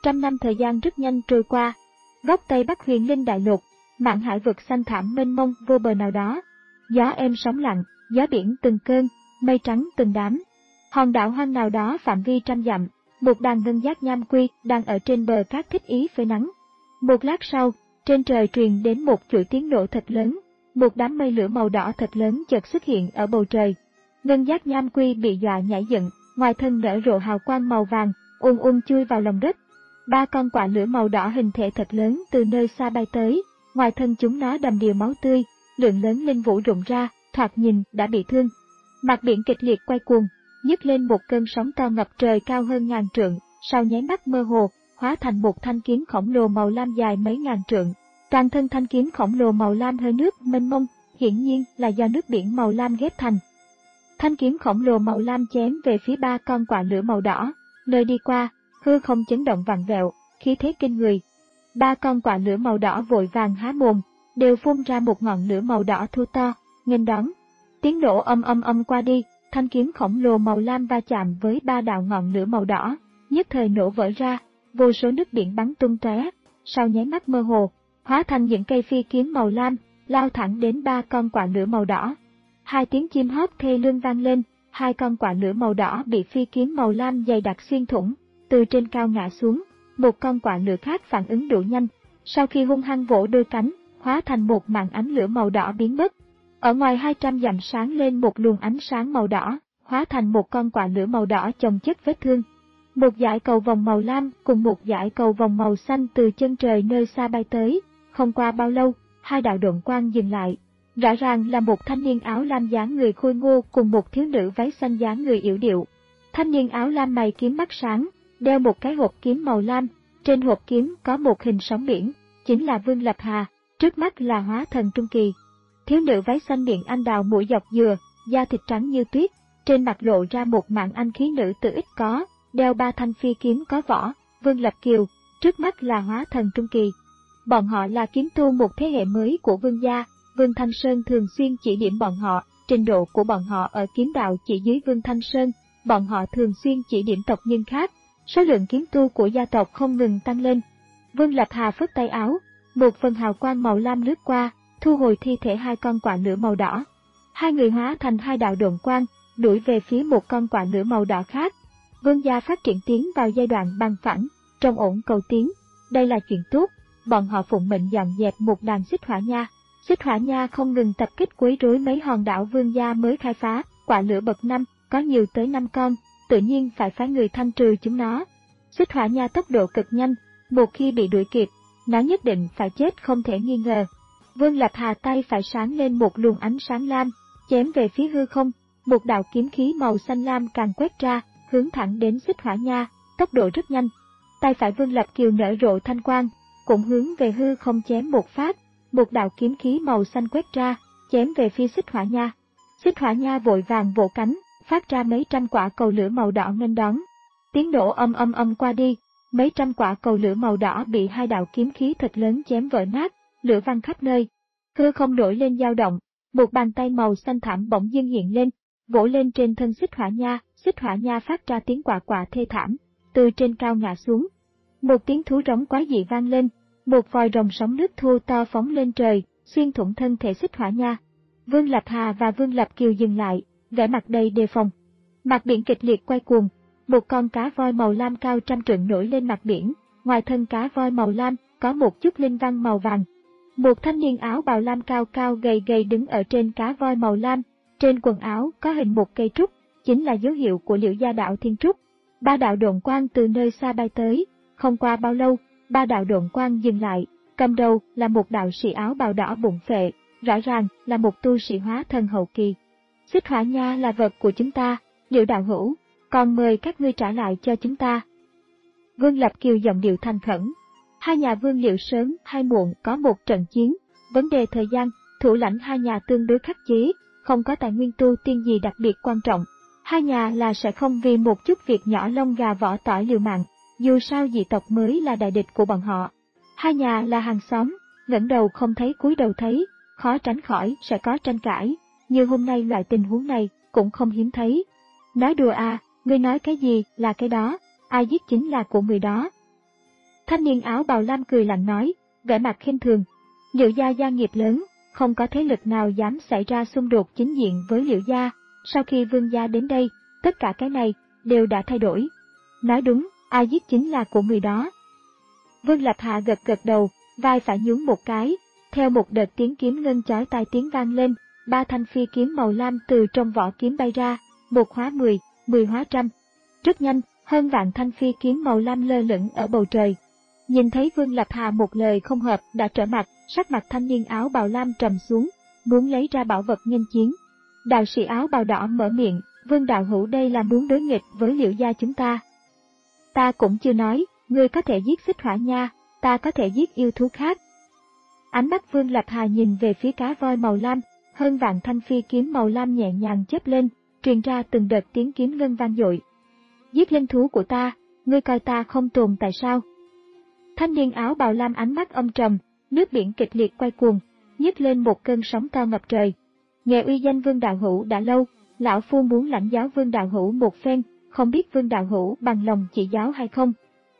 Trăm năm thời gian rất nhanh trôi qua. Góc Tây Bắc Huyền Linh Đại Lục, mạn hải vực xanh thảm mênh mông vô bờ nào đó. Gió êm sóng lặng, gió biển từng cơn, mây trắng từng đám. Hòn đảo hoang nào đó phạm vi trăm dặm, một đàn ngân giác nham quy đang ở trên bờ cát thích ý phơi nắng. Một lát sau, trên trời truyền đến một chuỗi tiếng nổ thật lớn, một đám mây lửa màu đỏ thật lớn chợt xuất hiện ở bầu trời. Ngân giác nham quy bị dọa nhảy dựng, ngoài thân nở rộ hào quang màu vàng, ùn ùn chui vào lòng đất. Ba con quạ lửa màu đỏ hình thể thật lớn từ nơi xa bay tới, ngoài thân chúng nó đầm đìa máu tươi, lượng lớn linh vũ rụng ra, thoạt nhìn đã bị thương. Mặt biển kịch liệt quay cuồng, nhấc lên một cơn sóng to ngập trời cao hơn ngàn trượng, sau nháy mắt mơ hồ, hóa thành một thanh kiếm khổng lồ màu lam dài mấy ngàn trượng. Toàn thân thanh kiếm khổng lồ màu lam hơi nước mênh mông, hiển nhiên là do nước biển màu lam ghép thành. Thanh kiếm khổng lồ màu lam chém về phía ba con quạ lửa màu đỏ, nơi đi qua, hư không chấn động vặn vẹo, khí thế kinh người. Ba con quạ lửa màu đỏ vội vàng há mồm, đều phun ra một ngọn lửa màu đỏ thu to, nghênh đón. Tiếng nổ âm âm âm qua đi, thanh kiếm khổng lồ màu lam va chạm với ba đạo ngọn lửa màu đỏ, nhất thời nổ vỡ ra, vô số nước biển bắn tung tóe, sau nháy mắt mơ hồ, hóa thành những cây phi kiếm màu lam, lao thẳng đến ba con quạ lửa màu đỏ. Hai tiếng chim hót thê lương vang lên, hai con quạ lửa màu đỏ bị phi kiếm màu lam dày đặc xuyên thủng, từ trên cao ngã xuống. Một con quạ lửa khác phản ứng đủ nhanh, sau khi hung hăng vỗ đôi cánh, hóa thành một màn ánh lửa màu đỏ biến mất. Ở ngoài hai trăm dặm sáng lên một luồng ánh sáng màu đỏ, hóa thành một con quạ lửa màu đỏ chồng chất vết thương. Một dải cầu vồng màu lam cùng một dải cầu vồng màu xanh từ chân trời nơi xa bay tới, không qua bao lâu, hai đạo độn quang dừng lại. Rõ ràng là một thanh niên áo lam dáng người khôi ngô cùng một thiếu nữ váy xanh dáng người yểu điệu. Thanh niên áo lam mày kiếm mắt sáng, đeo một cái hộp kiếm màu lam, trên hộp kiếm có một hình sóng biển, chính là Vương Lập Hà, trước mắt là hóa thần trung kỳ. Thiếu nữ váy xanh miệng anh đào mũi dọc dừa, da thịt trắng như tuyết, trên mặt lộ ra một màn anh khí nữ tử ít có, đeo ba thanh phi kiếm có vỏ, Vương Lập Kiều, trước mắt là hóa thần trung kỳ. Bọn họ là kiếm tu một thế hệ mới của Vương gia, Vương Thanh Sơn thường xuyên chỉ điểm bọn họ, trình độ của bọn họ ở kiếm đạo chỉ dưới Vương Thanh Sơn, bọn họ thường xuyên chỉ điểm tộc nhân khác. Số lượng kiếm tu của gia tộc không ngừng tăng lên. Vương Lập Hà phất tay áo, một phần hào quang màu lam lướt qua, thu hồi thi thể hai con quạ lửa màu đỏ. Hai người hóa thành hai đạo độn quang, đuổi về phía một con quạ lửa màu đỏ khác. Vương gia phát triển tiến vào giai đoạn bằng phẳng, trong ổn cầu tiến. Đây là chuyện tốt, bọn họ phụng mệnh dọn dẹp một đàn xích hỏa nha. Xích hỏa nha không ngừng tập kích quấy rối mấy hòn đảo Vương gia mới khai phá, quạ lửa bậc năm, có nhiều tới năm con. Tự nhiên phải phái người thanh trừ chúng nó. Xích hỏa nha tốc độ cực nhanh, một khi bị đuổi kịp, nó nhất định phải chết không thể nghi ngờ. Vương Lập Hà tay phải sáng lên một luồng ánh sáng lam, chém về phía hư không, một đạo kiếm khí màu xanh lam càng quét ra, hướng thẳng đến xích hỏa nha, tốc độ rất nhanh. Tay phải Vương Lập Kiều nở rộ thanh quang, cũng hướng về hư không chém một phát, một đạo kiếm khí màu xanh quét ra, chém về phía xích hỏa nha. Xích hỏa nha vội vàng vỗ cánh, phát ra mấy trăm quả cầu lửa màu đỏ nghênh đón. Tiếng nổ âm âm âm qua đi, mấy trăm quả cầu lửa màu đỏ bị hai đạo kiếm khí thật lớn chém vỡ nát, lửa văng khắp nơi. Hư không nổi lên dao động, một bàn tay màu xanh thảm bỗng dưng hiện lên, vỗ lên trên thân xích hỏa nha, xích hỏa nha phát ra tiếng quạ quạ thê thảm, từ trên cao ngã xuống. Một tiếng thú rống quái dị vang lên, một vòi rồng sóng nước thô to phóng lên trời, xuyên thủng thân thể xích hỏa nha. Vương Lập Hà và Vương Lập Kiều dừng lại, vẻ mặt đầy đề phòng. Mặt biển kịch liệt quay cuồng, một con cá voi màu lam cao trăm trượng nổi lên mặt biển, ngoài thân cá voi màu lam có một chút linh văn màu vàng. Một thanh niên áo bào lam cao cao gầy gầy đứng ở trên cá voi màu lam, trên quần áo có hình một cây trúc, chính là dấu hiệu của Liễu gia đạo Thiên Trúc. Ba đạo độn quang từ nơi xa bay tới, không qua bao lâu, ba đạo độn quang dừng lại, cầm đầu là một đạo sĩ áo bào đỏ bụng phệ, rõ ràng là một tu sĩ hóa thần hậu kỳ. Xích hỏa nha là vật của chúng ta, Liễu đạo hữu, còn mời các ngươi trả lại cho chúng ta. Vương Lập Kiều giọng điệu thành khẩn. Hai nhà Vương liệu sớm hay muộn có một trận chiến, vấn đề thời gian, thủ lãnh hai nhà tương đối khắc chế, không có tài nguyên tu tiên gì đặc biệt quan trọng. Hai nhà là sẽ không vì một chút việc nhỏ lông gà vỏ tỏi liều mạng, dù sao dị tộc mới là đại địch của bọn họ. Hai nhà là hàng xóm, ngẩng đầu không thấy cúi đầu thấy, khó tránh khỏi sẽ có tranh cãi, như hôm nay loại tình huống này cũng không hiếm thấy. Nói đùa à, ngươi nói cái gì là cái đó, ai giết chính là của người đó. Thanh niên áo bào lam cười lạnh nói, vẻ mặt khinh thường. Liễu gia gia nghiệp lớn, không có thế lực nào dám xảy ra xung đột chính diện với Liễu gia. Sau khi Vương gia đến đây, tất cả cái này đều đã thay đổi. Nói đúng, ai giết chính là của người đó. Vương Lập Hạ gật gật đầu, vai phải nhún một cái, theo một đợt tiếng kiếm ngân chói tai tiếng vang lên, ba thanh phi kiếm màu lam từ trong vỏ kiếm bay ra, một hóa mười, mười hóa trăm. Rất nhanh, hơn vạn thanh phi kiếm màu lam lơ lửng ở bầu trời. Nhìn thấy Vương Lập Hà một lời không hợp đã trở mặt, sắc mặt thanh niên áo bào lam trầm xuống, muốn lấy ra bảo vật nghênh chiến. Đạo sĩ áo bào đỏ mở miệng, Vương đạo hữu đây là muốn đối nghịch với Liễu gia chúng ta. Ta cũng chưa nói, ngươi có thể giết xích hỏa nha, ta có thể giết yêu thú khác. Ánh mắt Vương Lập Hà nhìn về phía cá voi màu lam, hơn vạn thanh phi kiếm màu lam nhẹ nhàng chớp lên, truyền ra từng đợt tiếng kiếm ngân vang dội. Giết linh thú của ta, ngươi coi ta không tồn tại sao? Thanh niên áo bào lam ánh mắt âm trầm, nước biển kịch liệt quay cuồng, nhấc lên một cơn sóng to ngập trời. Nghe uy danh Vương đạo hữu đã lâu, lão phu muốn lãnh giáo Vương đạo hữu một phen, không biết Vương đạo hữu bằng lòng chỉ giáo hay không?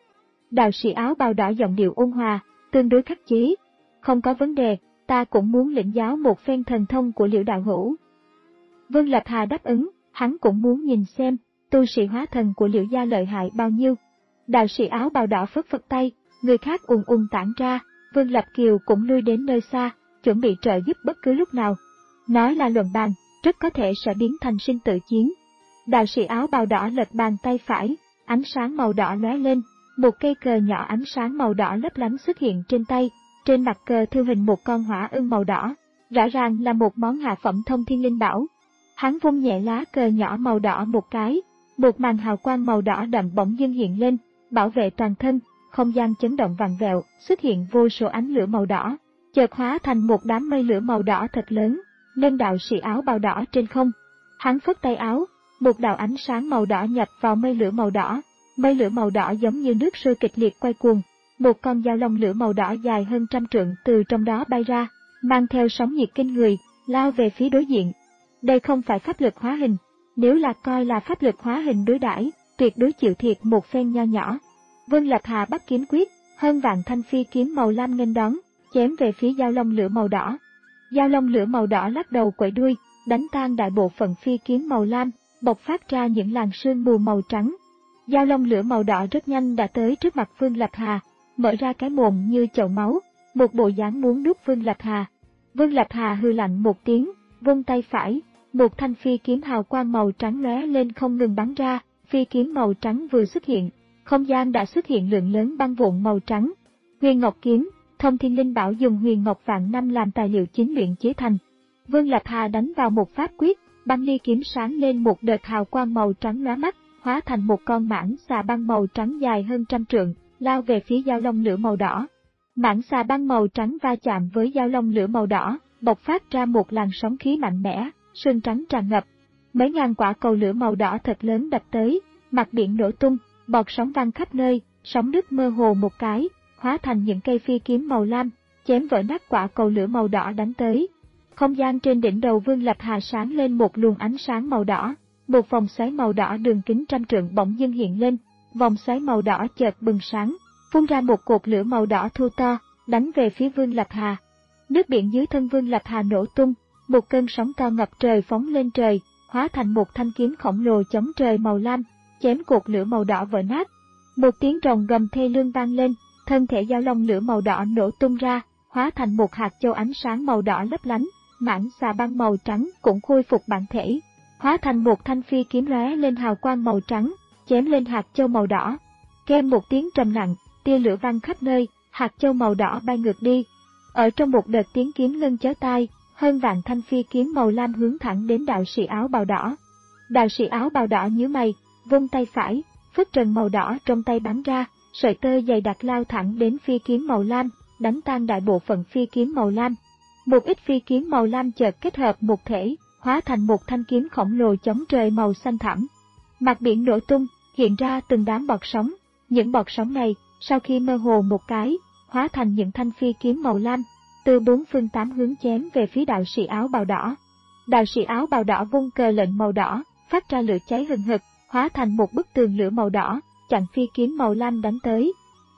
Đạo sĩ áo bào đỏ giọng điệu ôn hòa, tương đối khắc chế. Không có vấn đề, ta cũng muốn lĩnh giáo một phen thần thông của Liễu đạo hữu. Vương Lập Hà đáp ứng, hắn cũng muốn nhìn xem, tu sĩ hóa thần của Liễu gia lợi hại bao nhiêu. Đạo sĩ áo bào đỏ phất phất tay, người khác ùn ùn tản ra, Vương Lập Kiều cũng lui đến nơi xa, chuẩn bị trợ giúp bất cứ lúc nào. Nói là luận bàn, rất có thể sẽ biến thành sinh tử chiến. Đạo sĩ áo bào đỏ lật bàn tay phải, ánh sáng màu đỏ lóe lên, một cây cờ nhỏ ánh sáng màu đỏ lấp lánh xuất hiện trên tay, trên mặt cờ thêu hình một con hỏa ưng màu đỏ, rõ ràng là một món hạ phẩm thông thiên linh bảo. Hắn vung nhẹ lá cờ nhỏ màu đỏ một cái, một màn hào quang màu đỏ đậm bỗng dưng hiện lên, bảo vệ toàn thân, không gian chấn động vặn vẹo, xuất hiện vô số ánh lửa màu đỏ, chợt hóa thành một đám mây lửa màu đỏ thật lớn, nâng đạo sĩ áo bào đỏ trên không. Hắn phất tay áo, một đạo ánh sáng màu đỏ nhập vào mây lửa màu đỏ, mây lửa màu đỏ giống như nước sôi kịch liệt quay cuồng, một con dao long lửa màu đỏ dài hơn trăm trượng từ trong đó bay ra, mang theo sóng nhiệt kinh người, lao về phía đối diện. Đây không phải pháp lực hóa hình, nếu là coi là pháp lực hóa hình đối đãi, tuyệt đối chịu thiệt một phen nho nhỏ. Vương Lập Hà bắt kiếm quyết, hơn vạn thanh phi kiếm màu lam nghênh đón, chém về phía dao long lửa màu đỏ. Dao long lửa màu đỏ lắc đầu quẩy đuôi, đánh tan đại bộ phận phi kiếm màu lam, bộc phát ra những làn sương mù màu trắng. Dao long lửa màu đỏ rất nhanh đã tới trước mặt Vương Lập Hà, mở ra cái mồm như chậu máu, một bộ dáng muốn nuốt Vương Lập Hà. Vương Lập Hà hư lạnh một tiếng, vung tay phải, một thanh phi kiếm hào quang màu trắng lóe lên không ngừng bắn ra, phi kiếm màu trắng vừa xuất hiện, không gian đã xuất hiện lượng lớn băng vụn màu trắng. Huyền Ngọc kiếm, thông thiên linh bảo dùng huyền ngọc vạn năm làm tài liệu chính luyện chế thành. Vương Lập Hà đánh vào một pháp quyết, băng ly kiếm sáng lên một đợt hào quang màu trắng lóa mắt, hóa thành một con mãng xà băng màu trắng dài hơn trăm trượng, lao về phía dao long lửa màu đỏ. Mãng xà băng màu trắng va chạm với dao long lửa màu đỏ, bộc phát ra một làn sóng khí mạnh mẽ, sương trắng tràn ngập. Mấy ngàn quả cầu lửa màu đỏ thật lớn đập tới, mặt biển nổ tung, bọt sóng văng khắp nơi, sóng nước mơ hồ một cái, hóa thành những cây phi kiếm màu lam, chém vỡ nát quả cầu lửa màu đỏ đánh tới. Không gian trên đỉnh đầu Vương Lập Hà sáng lên một luồng ánh sáng màu đỏ, một vòng xoáy màu đỏ đường kính trăm trượng bỗng dưng hiện lên, vòng xoáy màu đỏ chợt bừng sáng, phun ra một cột lửa màu đỏ thu to, đánh về phía Vương Lập Hà. Nước biển dưới thân Vương Lập Hà nổ tung, một cơn sóng to ngập trời phóng lên trời, hóa thành một thanh kiếm khổng lồ chống trời màu lam, chém cột lửa màu đỏ vỡ nát. Một tiếng rồng gầm thê lương vang lên, thân thể dao long lửa màu đỏ nổ tung ra, hóa thành một hạt châu ánh sáng màu đỏ lấp lánh. Mãng xà băng màu trắng cũng khôi phục bản thể, hóa thành một thanh phi kiếm lóe lên hào quang màu trắng, chém lên hạt châu màu đỏ. Kèm một tiếng trầm nặng, tia lửa văng khắp nơi, hạt châu màu đỏ bay ngược đi. Ở trong một đợt tiếng kiếm ngân chói tai, hơn vạn thanh phi kiếm màu lam hướng thẳng đến đạo sĩ áo bào đỏ. Đạo sĩ áo bào đỏ nhíu mày, vung tay phải, phất trần màu đỏ trong tay bắn ra, sợi tơ dày đặc lao thẳng đến phi kiếm màu lam, đánh tan đại bộ phận phi kiếm màu lam. Một ít phi kiếm màu lam chợt kết hợp một thể, hóa thành một thanh kiếm khổng lồ chống trời màu xanh thẳm. Mặt biển nổ tung, hiện ra từng đám bọt sóng. Những bọt sóng này, sau khi mơ hồ một cái, hóa thành những thanh phi kiếm màu lam, từ bốn phương tám hướng chém về phía đạo sĩ áo bào đỏ. Đạo sĩ áo bào đỏ vung cờ lệnh màu đỏ, phát ra lửa cháy hừng hực, hóa thành một bức tường lửa màu đỏ, chặn phi kiếm màu lam đánh tới.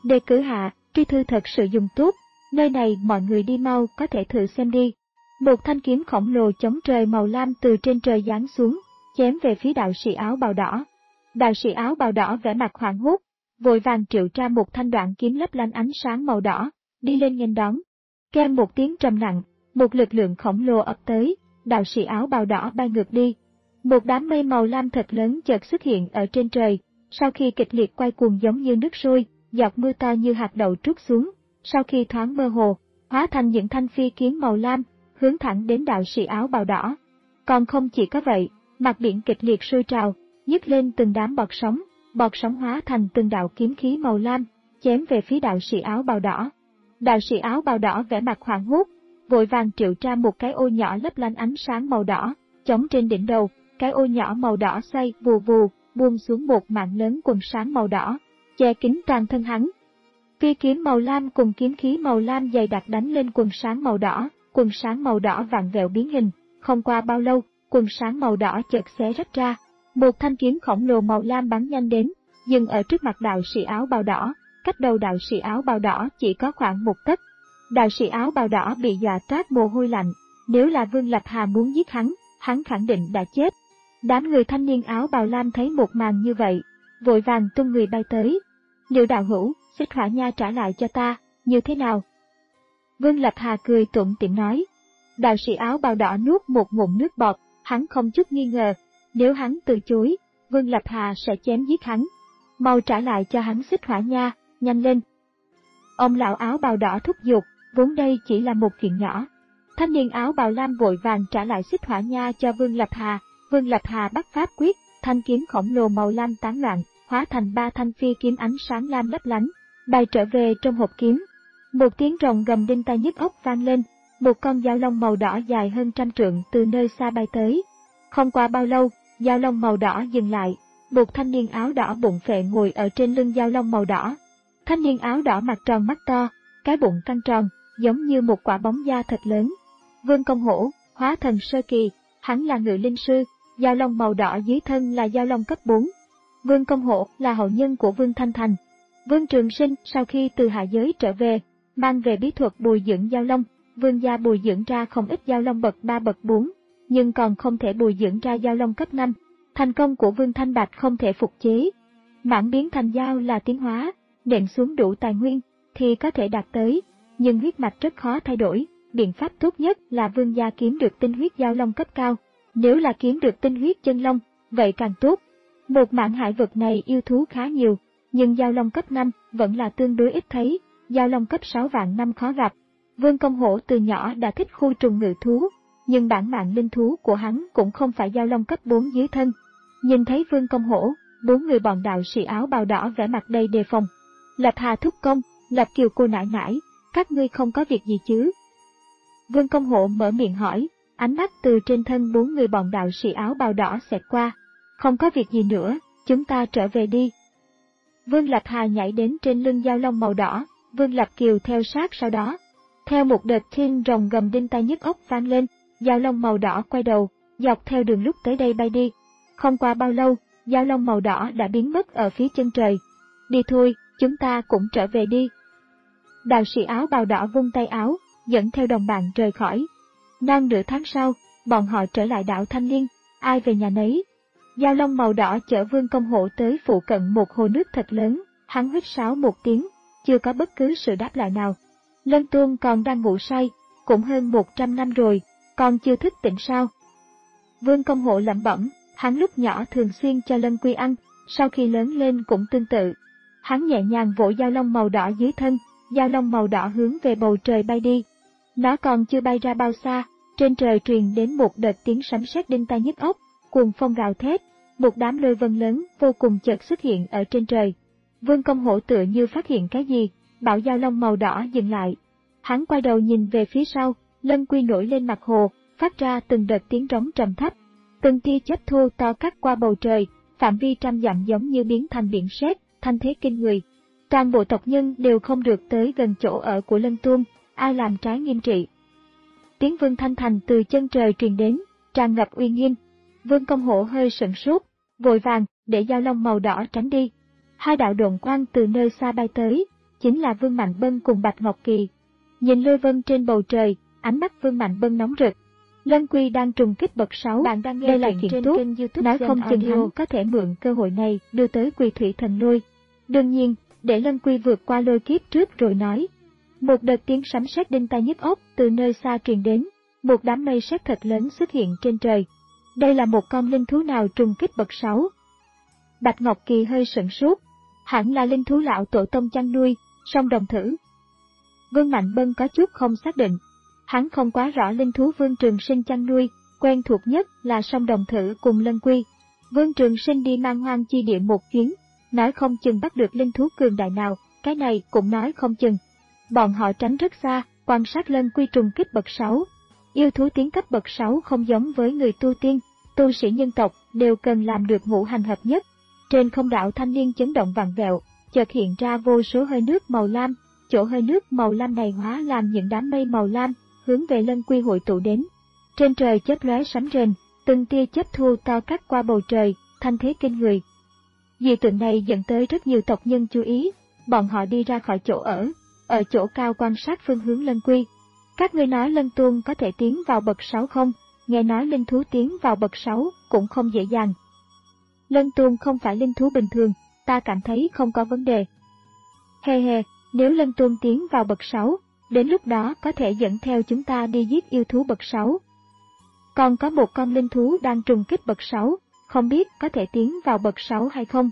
Đề cử hạ, tri thư thật sự dùng tốt, nơi này mọi người đi mau có thể thử xem đi. Một thanh kiếm khổng lồ chống trời màu lam từ trên trời giáng xuống, chém về phía đạo sĩ áo bào đỏ. Đạo sĩ áo bào đỏ vẻ mặt hoảng hốt, vội vàng triệu ra một thanh đoạn kiếm lấp lánh ánh sáng màu đỏ, đi lên nghênh đón. Keng một tiếng trầm nặng, một lực lượng khổng lồ ập tới, đạo sĩ áo bào đỏ bay ngược đi. Một đám mây màu lam thật lớn chợt xuất hiện ở trên trời, sau khi kịch liệt quay cuồng giống như nước sôi, giọt mưa to như hạt đậu trút xuống, sau khi thoáng mơ hồ, hóa thành những thanh phi kiếm màu lam, hướng thẳng đến đạo sĩ áo bào đỏ. Còn không chỉ có vậy, mặt biển kịch liệt sôi trào, nhấc lên từng đám bọt sóng, bọt sóng hóa thành từng đạo kiếm khí màu lam, chém về phía đạo sĩ áo bào đỏ. Đạo sĩ áo bào đỏ vẻ mặt hoảng hốt, vội vàng triệu ra một cái ô nhỏ lấp lánh ánh sáng màu đỏ, chống trên đỉnh đầu, cái ô nhỏ màu đỏ xoay vù vù, buông xuống một mảng lớn quần sáng màu đỏ, che kín toàn thân hắn. Phi kiếm màu lam cùng kiếm khí màu lam dày đặc đánh lên quần sáng màu đỏ, quần sáng màu đỏ vặn vẹo biến hình, không qua bao lâu, quần sáng màu đỏ chợt xé rách ra. Một thanh kiếm khổng lồ màu lam bắn nhanh đến, dừng ở trước mặt đạo sĩ áo bào đỏ, cách đầu đạo sĩ áo bào đỏ chỉ có khoảng một tấc. Đạo sĩ áo bào đỏ bị dọa toát mồ hôi lạnh, nếu là Vương Lập Hà muốn giết hắn, hắn khẳng định đã chết. Đám người thanh niên áo bào lam thấy một màn như vậy, vội vàng tung người bay tới. Liệu đạo hữu, xích hỏa nha trả lại cho ta, như thế nào? Vương Lập Hà cười tủm tỉm nói. Đạo sĩ áo bào đỏ nuốt một ngụm nước bọt, hắn không chút nghi ngờ, nếu hắn từ chối, Vương Lập Hà sẽ chém giết hắn. Mau trả lại cho hắn xích hỏa nha, nhanh lên. Ông lão áo bào đỏ thúc giục, vốn đây chỉ là một chuyện nhỏ. Thanh niên áo bào lam vội vàng trả lại xích hỏa nha cho Vương Lập Hà. Vương Lập Hà bắt pháp quyết, thanh kiếm khổng lồ màu lam tán loạn, hóa thành ba thanh phi kiếm ánh sáng lam lấp lánh, bay trở về trong hộp kiếm. Một tiếng rồng gầm đinh tai nhức óc vang lên, một con dao long màu đỏ dài hơn trăm trượng từ nơi xa bay tới. Không qua bao lâu, dao long màu đỏ dừng lại, một thanh niên áo đỏ bụng phệ ngồi ở trên lưng dao long màu đỏ. Thanh niên áo đỏ mặt tròn mắt to, cái bụng căng tròn, giống như một quả bóng da thật lớn. Vương Công Hổ, hóa thần sơ kỳ, hắn là ngự linh sư, dao long màu đỏ dưới thân là dao long cấp bốn. Vương Công Hổ là hậu nhân của Vương Thanh Thành. Vương Trường Sinh sau khi từ hạ giới trở về, mang về bí thuật bồi dưỡng dao long, Vương gia bồi dưỡng ra không ít dao long bậc ba bậc bốn, nhưng còn không thể bồi dưỡng ra dao long cấp năm. Thành công của Vương Thanh Bạch không thể phục chế. Mãn biến thành dao là tiến hóa, nện xuống đủ tài nguyên thì có thể đạt tới, nhưng huyết mạch rất khó thay đổi. Biện pháp tốt nhất là Vương gia kiếm được tinh huyết dao long cấp cao. Nếu là kiếm được tinh huyết chân long, vậy càng tốt. Một mảng hải vực này yêu thú khá nhiều, nhưng dao long cấp năm vẫn là tương đối ít thấy, dao long cấp sáu vạn năm khó gặp. Vương Công Hổ từ nhỏ đã thích khu trùng ngự thú, nhưng bản mạng linh thú của hắn cũng không phải dao long cấp bốn dưới thân. Nhìn thấy Vương Công Hổ, bốn người bọn đạo sĩ áo bào đỏ vẻ mặt đầy đề phòng. Lập Hà thúc công, Lập Kiều cô nãi nãi, các ngươi không có việc gì chứ? Vương Công Hổ mở miệng hỏi, ánh mắt từ trên thân bốn người bọn đạo sĩ áo bào đỏ xẹt qua. Không có việc gì nữa, chúng ta trở về đi. Vương Lập Hà nhảy đến trên lưng dao long màu đỏ, Vương Lập Kiều theo sát sau đó. Theo một đợt thiên rồng gầm đinh tai nhức óc vang lên, dao long màu đỏ quay đầu, dọc theo đường lúc tới đây bay đi. Không qua bao lâu, dao long màu đỏ đã biến mất ở phía chân trời. Đi thôi, chúng ta cũng trở về đi. Đạo sĩ áo bào đỏ vung tay áo, dẫn theo đồng bạn rời khỏi. Non nửa tháng sau, bọn họ trở lại đảo Thanh Liên, ai về nhà nấy. Dao long màu đỏ chở Vương Công Hổ tới phụ cận một hồ nước thật lớn, hắn huýt sáo một tiếng, chưa có bất cứ sự đáp lại nào. Lân Tuôn còn đang ngủ say, cũng hơn một trăm năm rồi, còn chưa thức tỉnh sao? Vương Công Hổ lẩm bẩm, hắn lúc nhỏ thường xuyên cho Lân Quy ăn, sau khi lớn lên cũng tương tự. Hắn nhẹ nhàng vỗ dao long màu đỏ dưới thân, dao long màu đỏ hướng về bầu trời bay đi. Nó còn chưa bay ra bao xa, trên trời truyền đến một đợt tiếng sấm sét đinh tai nhức óc, cuồng phong gào thét, một đám lôi vân lớn vô cùng chợt xuất hiện ở trên trời. Vương Công Hổ tựa như phát hiện cái gì, bảo dao long màu đỏ dừng lại. Hắn quay đầu nhìn về phía sau, Lân Quy nổi lên mặt hồ, phát ra từng đợt tiếng rống trầm thấp. Từng tia chớp thô to cắt qua bầu trời, phạm vi trăm dặm giống như biến thành biển sét, thanh thế kinh người. Toàn bộ tộc nhân đều không được tới gần chỗ ở của Lân Tuôn, ai làm trái nghiêm trị. Tiếng Vương Thanh Thành từ chân trời truyền đến, tràn ngập uy nghiêm. Vương Công Hổ hơi sửng sốt, vội vàng để dao long màu đỏ tránh đi. Hai đạo độn quang từ nơi xa bay tới, chính là Vương Mạnh Bân cùng Bạch Ngọc Kỳ. Nhìn lôi vân trên bầu trời, ánh mắt Vương Mạnh Bân nóng rực. Lân Quy đang trùng kích bậc sáu, bạn đang nghe đây là chuyện tốt, nói không chừng hắn có thể mượn cơ hội này đưa tới Quỳ Thủy Thần Lôi. Đương nhiên, để Lân Quy vượt qua lôi kiếp trước rồi nói. Một đợt tiếng sấm sét đinh tai nhức óc từ nơi xa truyền đến, một đám mây sét thật lớn xuất hiện trên trời. Đây là một con linh thú nào trùng kích bậc sáu? Bạch Ngọc Kỳ hơi sửng sốt, hẳn là linh thú lão tổ tông chăn nuôi, song đồng thử. Vương Mạnh Bân có chút không xác định, hắn không quá rõ linh thú Vương Trường Sinh chăn nuôi, quen thuộc nhất là song đồng thử cùng Lân Quy. Vương Trường Sinh đi mang hoang chi địa một chuyến, nói không chừng bắt được linh thú cường đại nào, cái này cũng nói không chừng. Bọn họ tránh rất xa, quan sát Lân Quy trùng kích bậc sáu. Yêu thú tiến cấp bậc sáu không giống với người tu tiên, tu sĩ nhân tộc đều cần làm được ngũ hành hợp nhất. Trên không đạo thanh niên chấn động vặn vẹo, chợt hiện ra vô số hơi nước màu lam, chỗ hơi nước màu lam này hóa làm những đám mây màu lam, hướng về Lân Quy hội tụ đến. Trên trời chớp lóe sấm rền, từng tia chớp thu to cắt qua bầu trời, thanh thế kinh người. Dị tượng này dẫn tới rất nhiều tộc nhân chú ý, bọn họ đi ra khỏi chỗ ở, ở chỗ cao quan sát phương hướng Lân Quy. Các ngươi nói Lân Tuôn có thể tiến vào bậc sáu không? Nghe nói linh thú tiến vào bậc sáu cũng không dễ dàng. Lân Tuôn không phải linh thú bình thường, ta cảm thấy không có vấn đề. Hề hề, nếu Lân Tuôn tiến vào bậc sáu, đến lúc đó có thể dẫn theo chúng ta đi giết yêu thú bậc sáu. Còn có một con linh thú đang trùng kích bậc sáu, không biết có thể tiến vào bậc sáu hay không.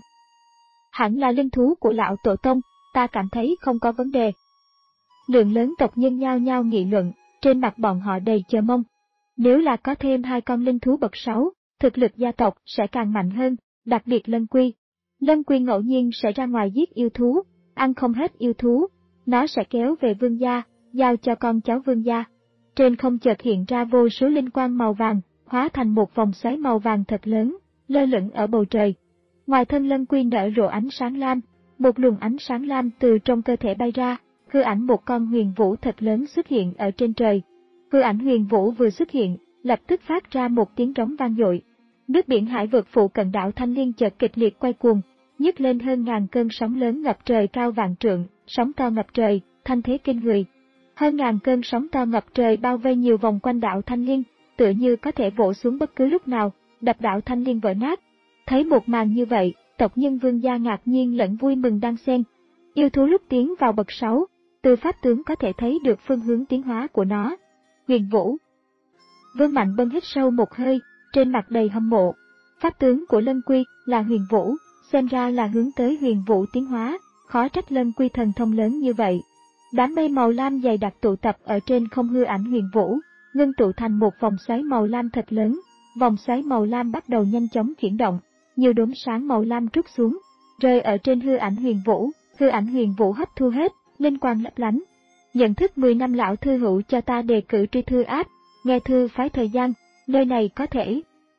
Hẳn là linh thú của lão tổ tông, ta cảm thấy không có vấn đề. Lượng lớn tộc nhân nhao nhao nghị luận, trên mặt bọn họ đầy chờ mong. Nếu là có thêm hai con linh thú bậc sáu, thực lực gia tộc sẽ càng mạnh hơn, đặc biệt Lân Quy. Lân Quy ngẫu nhiên sẽ ra ngoài giết yêu thú, ăn không hết yêu thú, nó sẽ kéo về vương gia, giao cho con cháu vương gia. Trên không chợt hiện ra vô số linh quang màu vàng, hóa thành một vòng xoáy màu vàng thật lớn, lơ lửng ở bầu trời. Ngoài thân Lân Quy nở rộ ánh sáng lam, một luồng ánh sáng lam từ trong cơ thể bay ra, hư ảnh một con huyền vũ thật lớn xuất hiện ở trên trời. Hư ảnh huyền vũ vừa xuất hiện, lập tức phát ra một tiếng rống vang dội. Nước biển hải vực phụ cận đảo Thanh Liên chợt kịch liệt quay cuồng, nhấc lên hơn ngàn cơn sóng lớn ngập trời cao vạn trượng, sóng to ngập trời, thanh thế kinh người. Hơn ngàn cơn sóng to ngập trời bao vây nhiều vòng quanh đảo Thanh Liên, tựa như có thể vỗ xuống bất cứ lúc nào, đập đảo Thanh Liên vỡ nát. Thấy một màn như vậy, tộc nhân vương gia ngạc nhiên lẫn vui mừng đan xen. Yêu thú lúc tiến vào bậc sáu, từ pháp tướng có thể thấy được phương hướng tiến hóa của nó. Huyền Vũ. Vương Mạnh Bân hít sâu một hơi, trên mặt đầy hâm mộ. Pháp tướng của Lân Quy là Huyền Vũ, xem ra là hướng tới Huyền Vũ tiến hóa, khó trách Lân Quy thần thông lớn như vậy. Đám mây màu lam dày đặc tụ tập ở trên không hư ảnh Huyền Vũ, ngưng tụ thành một vòng xoáy màu lam thật lớn. Vòng xoáy màu lam bắt đầu nhanh chóng chuyển động, nhiều đốm sáng màu lam trút xuống, rơi ở trên hư ảnh Huyền Vũ. Hư ảnh Huyền Vũ hấp thu hết, linh quang lấp lánh. Nhận thức mười năm lão thư hữu cho ta đề cử tri thư áp, nghe thư phái thời gian, nơi này có thể.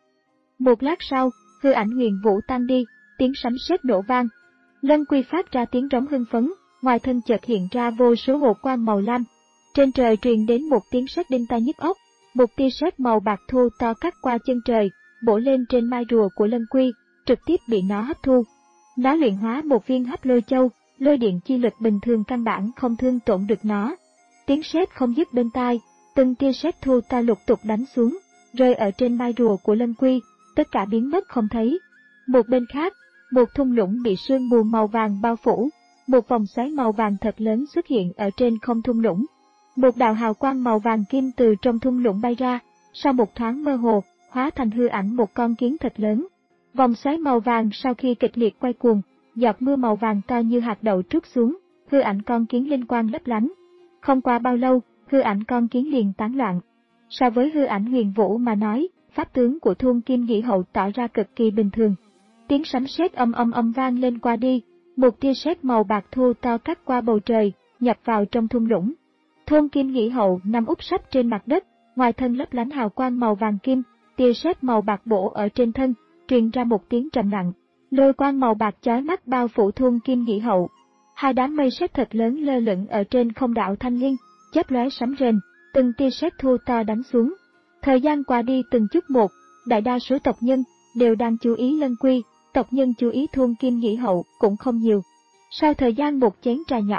Một lát sau, hư ảnh Huyền Vũ tan đi, tiếng sấm sét nổ vang. Lân Quy phát ra tiếng rống hưng phấn, ngoài thân chợt hiện ra vô số hộ quang màu lam. Trên trời truyền đến một tiếng sét đinh tai nhức óc, một tia sét màu bạc thô to cắt qua chân trời, bổ lên trên mai rùa của Lân Quy, trực tiếp bị nó hấp thu. Nó luyện hóa một viên hấp lôi châu, lôi điện chi lực bình thường căn bản không thương tổn được nó. Tiếng sét không dứt bên tai, từng tia sét thô to lục tục đánh xuống, rơi ở trên mai rùa của Lân Quy, tất cả biến mất không thấy. Một bên khác, một thung lũng bị sương mù màu vàng bao phủ, một vòng xoáy màu vàng thật lớn xuất hiện ở trên không thung lũng. Một đạo hào quang màu vàng kim từ trong thung lũng bay ra, sau một thoáng mơ hồ, hóa thành hư ảnh một con kiến thật lớn. Vòng xoáy màu vàng sau khi kịch liệt quay cuồng, giọt mưa màu vàng to như hạt đậu trút xuống, hư ảnh con kiến linh quang lấp lánh. Không qua bao lâu, hư ảnh con kiến liền tán loạn. So với hư ảnh Huyền Vũ mà nói, pháp tướng của Thôn Kim Nhĩ Hậu tỏ ra cực kỳ bình thường. Tiếng sấm sét âm âm âm vang lên qua đi, một tia sét màu bạc thô to cắt qua bầu trời, nhập vào trong thung lũng. Thôn Kim Nhĩ Hậu nằm úp sấp trên mặt đất, ngoài thân lấp lánh hào quang màu vàng kim, tia sét màu bạc bổ ở trên thân, truyền ra một tiếng trầm nặng. Lôi quang màu bạc chói mắt bao phủ Thôn Kim Nhĩ Hậu. Hai đám mây sét thật lớn lơ lửng ở trên không đảo Thanh Liên, chớp lóe sấm rền, từng tia sét thô to đánh xuống. Thời gian qua đi từng chút một, đại đa số tộc nhân đều đang chú ý Lân Quy, tộc nhân chú ý Thôn Kim Nhĩ Hậu cũng không nhiều. Sau thời gian một chén trà nhỏ,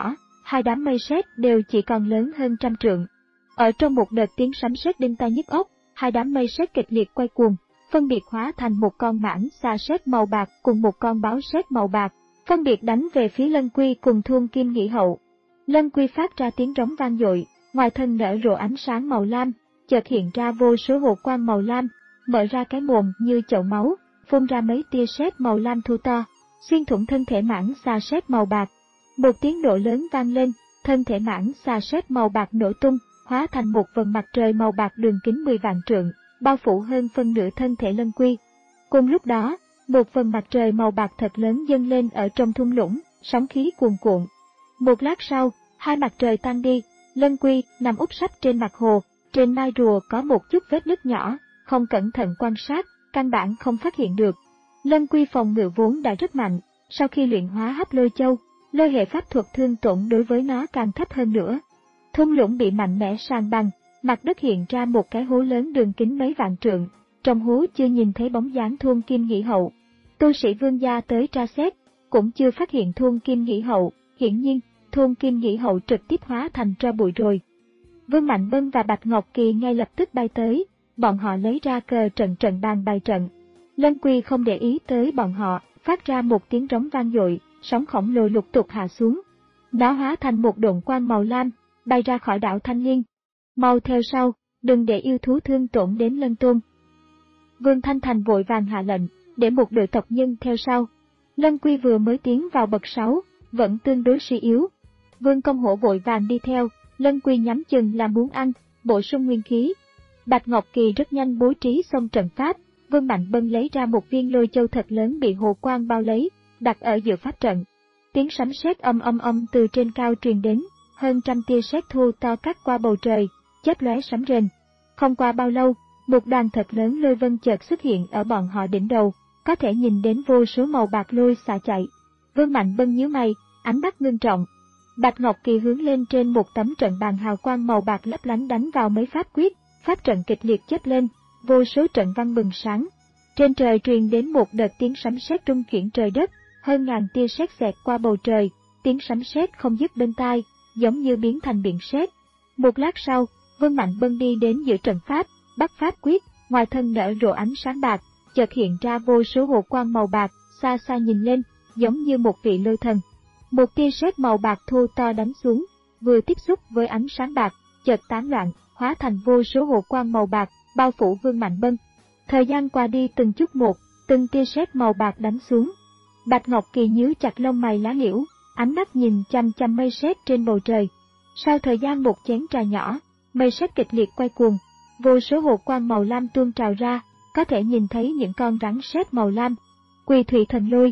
hai đám mây sét đều chỉ còn lớn hơn trăm trượng. Ở trong một đợt tiếng sấm sét đinh tai nhức óc, hai đám mây sét kịch liệt quay cuồng, phân biệt hóa thành một con mãng xà sét màu bạc cùng một con báo sét màu bạc, phân biệt đánh về phía Lân Quy cùng Thuôn Kim Nghỉ Hậu. Lân Quy phát ra tiếng rống vang dội, ngoài thân nở rộ ánh sáng màu lam, chợt hiện ra vô số hồ quang màu lam, mở ra cái mồm như chậu máu, phun ra mấy tia sét màu lam thu to, xuyên thủng thân thể mãng xà sét màu bạc. Một tiếng nổ lớn vang lên, thân thể mãng xà sét màu bạc nổ tung, hóa thành một vầng mặt trời màu bạc đường kính mười vạn trượng, bao phủ hơn phân nửa thân thể Lân Quy. Cùng lúc đó, một vầng mặt trời màu bạc thật lớn dâng lên ở trong thung lũng, sóng khí cuồn cuộn. Một lát sau, hai mặt trời tan đi, Lân Quy nằm úp sấp trên mặt hồ, trên mai rùa có một chút vết nứt nhỏ, không cẩn thận quan sát, căn bản không phát hiện được. Lân Quy phòng ngự vốn đã rất mạnh, sau khi luyện hóa hấp lôi châu, lôi hệ pháp thuật thương tổn đối với nó càng thấp hơn nữa. Thung lũng bị mạnh mẽ san bằng, mặt đất hiện ra một cái hố lớn đường kính mấy vạn trượng, trong hố chưa nhìn thấy bóng dáng Thuôn Kim Nghỉ Hậu. Tu sĩ Vương gia tới tra xét, cũng chưa phát hiện Thuôn Kim Nghỉ Hậu, hiển nhiên, Thuôn Kim Nghỉ Hậu trực tiếp hóa thành tro bụi rồi. Vương Mạnh Bân và Bạch Ngọc Kỳ ngay lập tức bay tới, bọn họ lấy ra cờ trận trận bàn bài trận. Lân Quy không để ý tới bọn họ, phát ra một tiếng rống vang dội, sóng khổng lồ lục tục hạ xuống. Nó hóa thành một độn quang màu lam, bay ra khỏi đảo Thanh Liên. Mau theo sau, đừng để yêu thú thương tổn đến Lân Tôn. Vương Thanh Thành vội vàng hạ lệnh, để một đội tộc nhân theo sau. Lân Quy vừa mới tiến vào bậc sáu, vẫn tương đối suy yếu. Vương Công Hổ vội vàng đi theo, Lân Quy nhắm chừng là muốn ăn, bổ sung nguyên khí. Bạch Ngọc Kỳ rất nhanh bố trí xong trận pháp, Vương Mạnh Bân lấy ra một viên lôi châu thật lớn bị hồ quang bao lấy, đặt ở giữa pháp trận. Tiếng sấm sét âm âm âm từ trên cao truyền đến, hơn trăm tia sét thu to cắt qua bầu trời, chớp lóe sấm rền. Không qua bao lâu, một đoàn thật lớn lôi vân chợt xuất hiện ở bọn họ đỉnh đầu, có thể nhìn đến vô số màu bạc lôi xả chạy. Vương Mạnh Bân nhíu mày, ánh mắt ngưng trọng. Bạch Ngọc Kỳ hướng lên trên một tấm trận bàn hào quang màu bạc lấp lánh đánh vào mấy pháp quyết, pháp trận kịch liệt chớp lên, vô số trận văn bừng sáng. Trên trời truyền đến một đợt tiếng sấm sét rung chuyển trời đất, hơn ngàn tia sét xẹt qua bầu trời, tiếng sấm sét không dứt bên tai, giống như biến thành biển sét. Một lát sau, Vương Mạnh Bân đi đến giữa trận pháp, bắt pháp quyết, ngoài thân nở rộ ánh sáng bạc, chợt hiện ra vô số hồ quang màu bạc, xa xa nhìn lên, giống như một vị lôi thần. Một tia sét màu bạc thô to đánh xuống, vừa tiếp xúc với ánh sáng bạc, chợt tán loạn, hóa thành vô số hồ quang màu bạc, bao phủ Vương Mạnh Bân. Thời gian qua đi từng chút một, từng tia sét màu bạc đánh xuống. Bạch Ngọc Kỳ nhíu chặt lông mày lá liễu, ánh mắt nhìn chăm chăm mây sét trên bầu trời. Sau thời gian một chén trà nhỏ, mây sét kịch liệt quay cuồng, vô số hồ quang màu lam tuôn trào ra, có thể nhìn thấy những con rắn sét màu lam. Quỳ thủy thần lôi.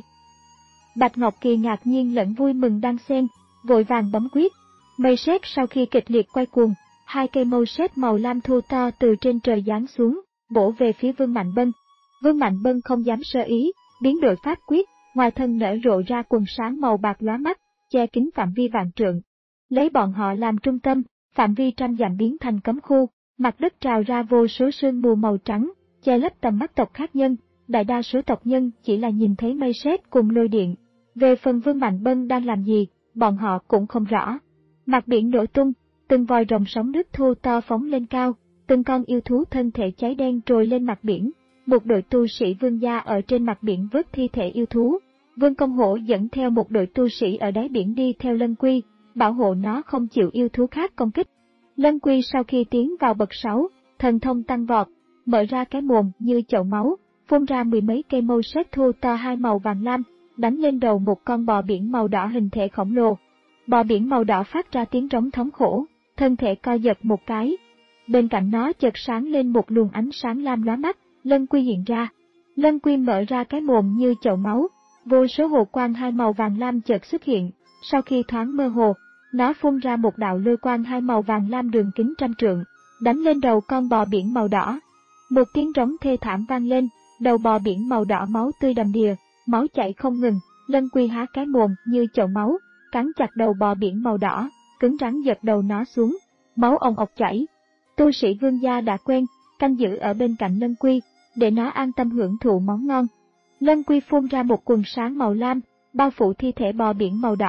Bạch Ngọc Kỳ ngạc nhiên lẫn vui mừng đang xen, vội vàng bấm quyết. Mây sét sau khi kịch liệt quay cuồng, hai cây mâu sét màu lam thu to từ trên trời giáng xuống, bổ về phía Vương Mạnh Bân. Vương Mạnh Bân không dám sơ ý, biến đổi pháp quyết, ngoài thân nở rộ ra quần sáng màu bạc lóa mắt, che kín phạm vi vạn trượng. Lấy bọn họ làm trung tâm, phạm vi trăm dặm biến thành cấm khu, mặt đất trào ra vô số sương mù màu trắng, che lấp tầm mắt tộc khác nhân. Đại đa số tộc nhân chỉ là nhìn thấy mây sét cùng lôi điện. Về phần Vương Mạnh Bân đang làm gì, bọn họ cũng không rõ. Mặt biển nổ tung, từng vòi rồng sóng nước thô to phóng lên cao, từng con yêu thú thân thể cháy đen trồi lên mặt biển. Một đội tu sĩ Vương gia ở trên mặt biển vớt thi thể yêu thú. Vương Công Hổ dẫn theo một đội tu sĩ ở đáy biển đi theo Lân Quy, bảo hộ nó không chịu yêu thú khác công kích. Lân Quy sau khi tiến vào bậc sáu, thần thông tăng vọt, mở ra cái mồm như chậu máu, phun ra mười mấy cây mâu sét thô to hai màu vàng lam, đánh lên đầu một con bò biển màu đỏ hình thể khổng lồ. Bò biển màu đỏ phát ra tiếng rống thống khổ, thân thể co giật một cái. Bên cạnh nó chợt sáng lên một luồng ánh sáng lam lóa mắt, Lân Quy hiện ra. Lân Quy mở ra cái mồm như chậu máu, vô số hồ quang hai màu vàng lam chợt xuất hiện. Sau khi thoáng mơ hồ, nó phun ra một đạo lôi quang hai màu vàng lam đường kính trăm trượng, đánh lên đầu con bò biển màu đỏ. Một tiếng rống thê thảm vang lên, đầu bò biển màu đỏ máu tươi đầm đìa, máu chảy không ngừng. Lân Quy há cái mồm như chậu máu, cắn chặt đầu bò biển màu đỏ, cứng rắn giật đầu nó xuống, máu ồng ọc chảy. Tu sĩ Vương gia đã quen, canh giữ ở bên cạnh Lân Quy, để nó an tâm hưởng thụ món ngon. Lân Quy phun ra một quần sáng màu lam, bao phủ thi thể bò biển màu đỏ,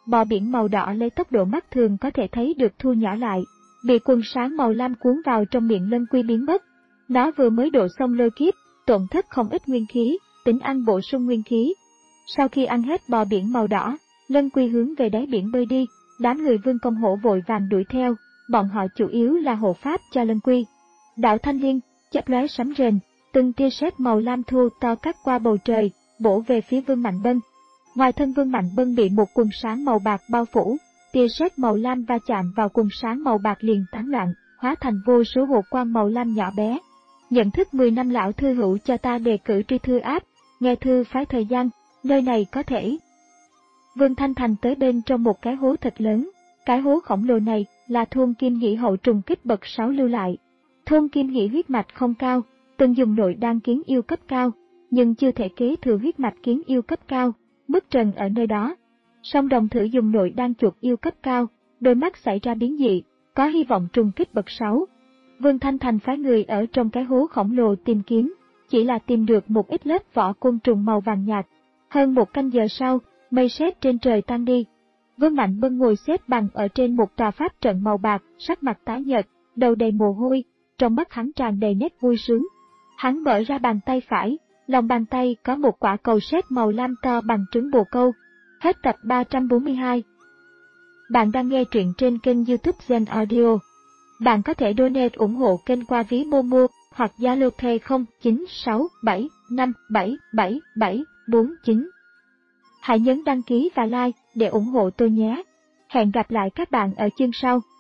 bò biển màu đỏ lấy tốc độ mắt thường có thể thấy được thu nhỏ lại, bị quần sáng màu lam cuốn vào trong miệng Lân Quy biến mất. Nó vừa mới độ xong lôi kiếp, tổn thất không ít nguyên khí, tính ăn bổ sung nguyên khí. Sau khi ăn hết bò biển màu đỏ, Lân Quy hướng về đáy biển bơi đi, đám người Vương Công Hổ vội vàng đuổi theo, bọn họ chủ yếu là hộ pháp cho Lân Quy. Đạo Thanh Liên, chớp lóe sấm rền, từng tia sét màu lam thu to cắt qua bầu trời, bổ về phía Vương Mạnh Bân. Ngoài thân Vương Mạnh Bân bị một quần sáng màu bạc bao phủ, tia sét màu lam va chạm vào quần sáng màu bạc liền tán loạn, hóa thành vô số hột quang màu lam nhỏ bé. Nhận thức mười năm lão thư hữu cho ta đề cử tri thư áp, nghe thư phái thời gian, nơi này có thể. Vương Thanh Thành tới bên trong một cái hố thật lớn, cái hố khổng lồ này là thôn Kim Hỷ hậu trùng kích bậc sáu lưu lại. Thôn Kim Hỷ huyết mạch không cao, từng dùng nội đan kiến yêu cấp cao, nhưng chưa thể kế thừa huyết mạch kiến yêu cấp cao, mức trần ở nơi đó. Song đồng thử dùng nội đan chuột yêu cấp cao, đôi mắt xảy ra biến dị, có hy vọng trùng kích bậc sáu. Vương Thanh Thành phái người ở trong cái hố khổng lồ tìm kiếm, chỉ là tìm được một ít lớp vỏ côn trùng màu vàng nhạt. Hơn một canh giờ sau, mây sét trên trời tan đi. Vương Mạnh Bân ngồi xếp bằng ở trên một tòa pháp trận màu bạc, sắc mặt tái nhợt, đầu đầy mồ hôi, trong mắt hắn tràn đầy nét vui sướng. Hắn mở ra bàn tay phải, lòng bàn tay có một quả cầu sét màu lam to bằng trứng bồ câu. Hết tập ba trăm bốn mươi hai. Bạn đang nghe truyện trên kênh YouTube Zen Audio. Bạn có thể donate ủng hộ kênh qua ví Momo hoặc Zalo Pay không chín sáu bảy năm bảy bảy bảy bốn chín. Hãy nhấn đăng ký và like để ủng hộ tôi nhé. Hẹn gặp lại các bạn ở chương sau.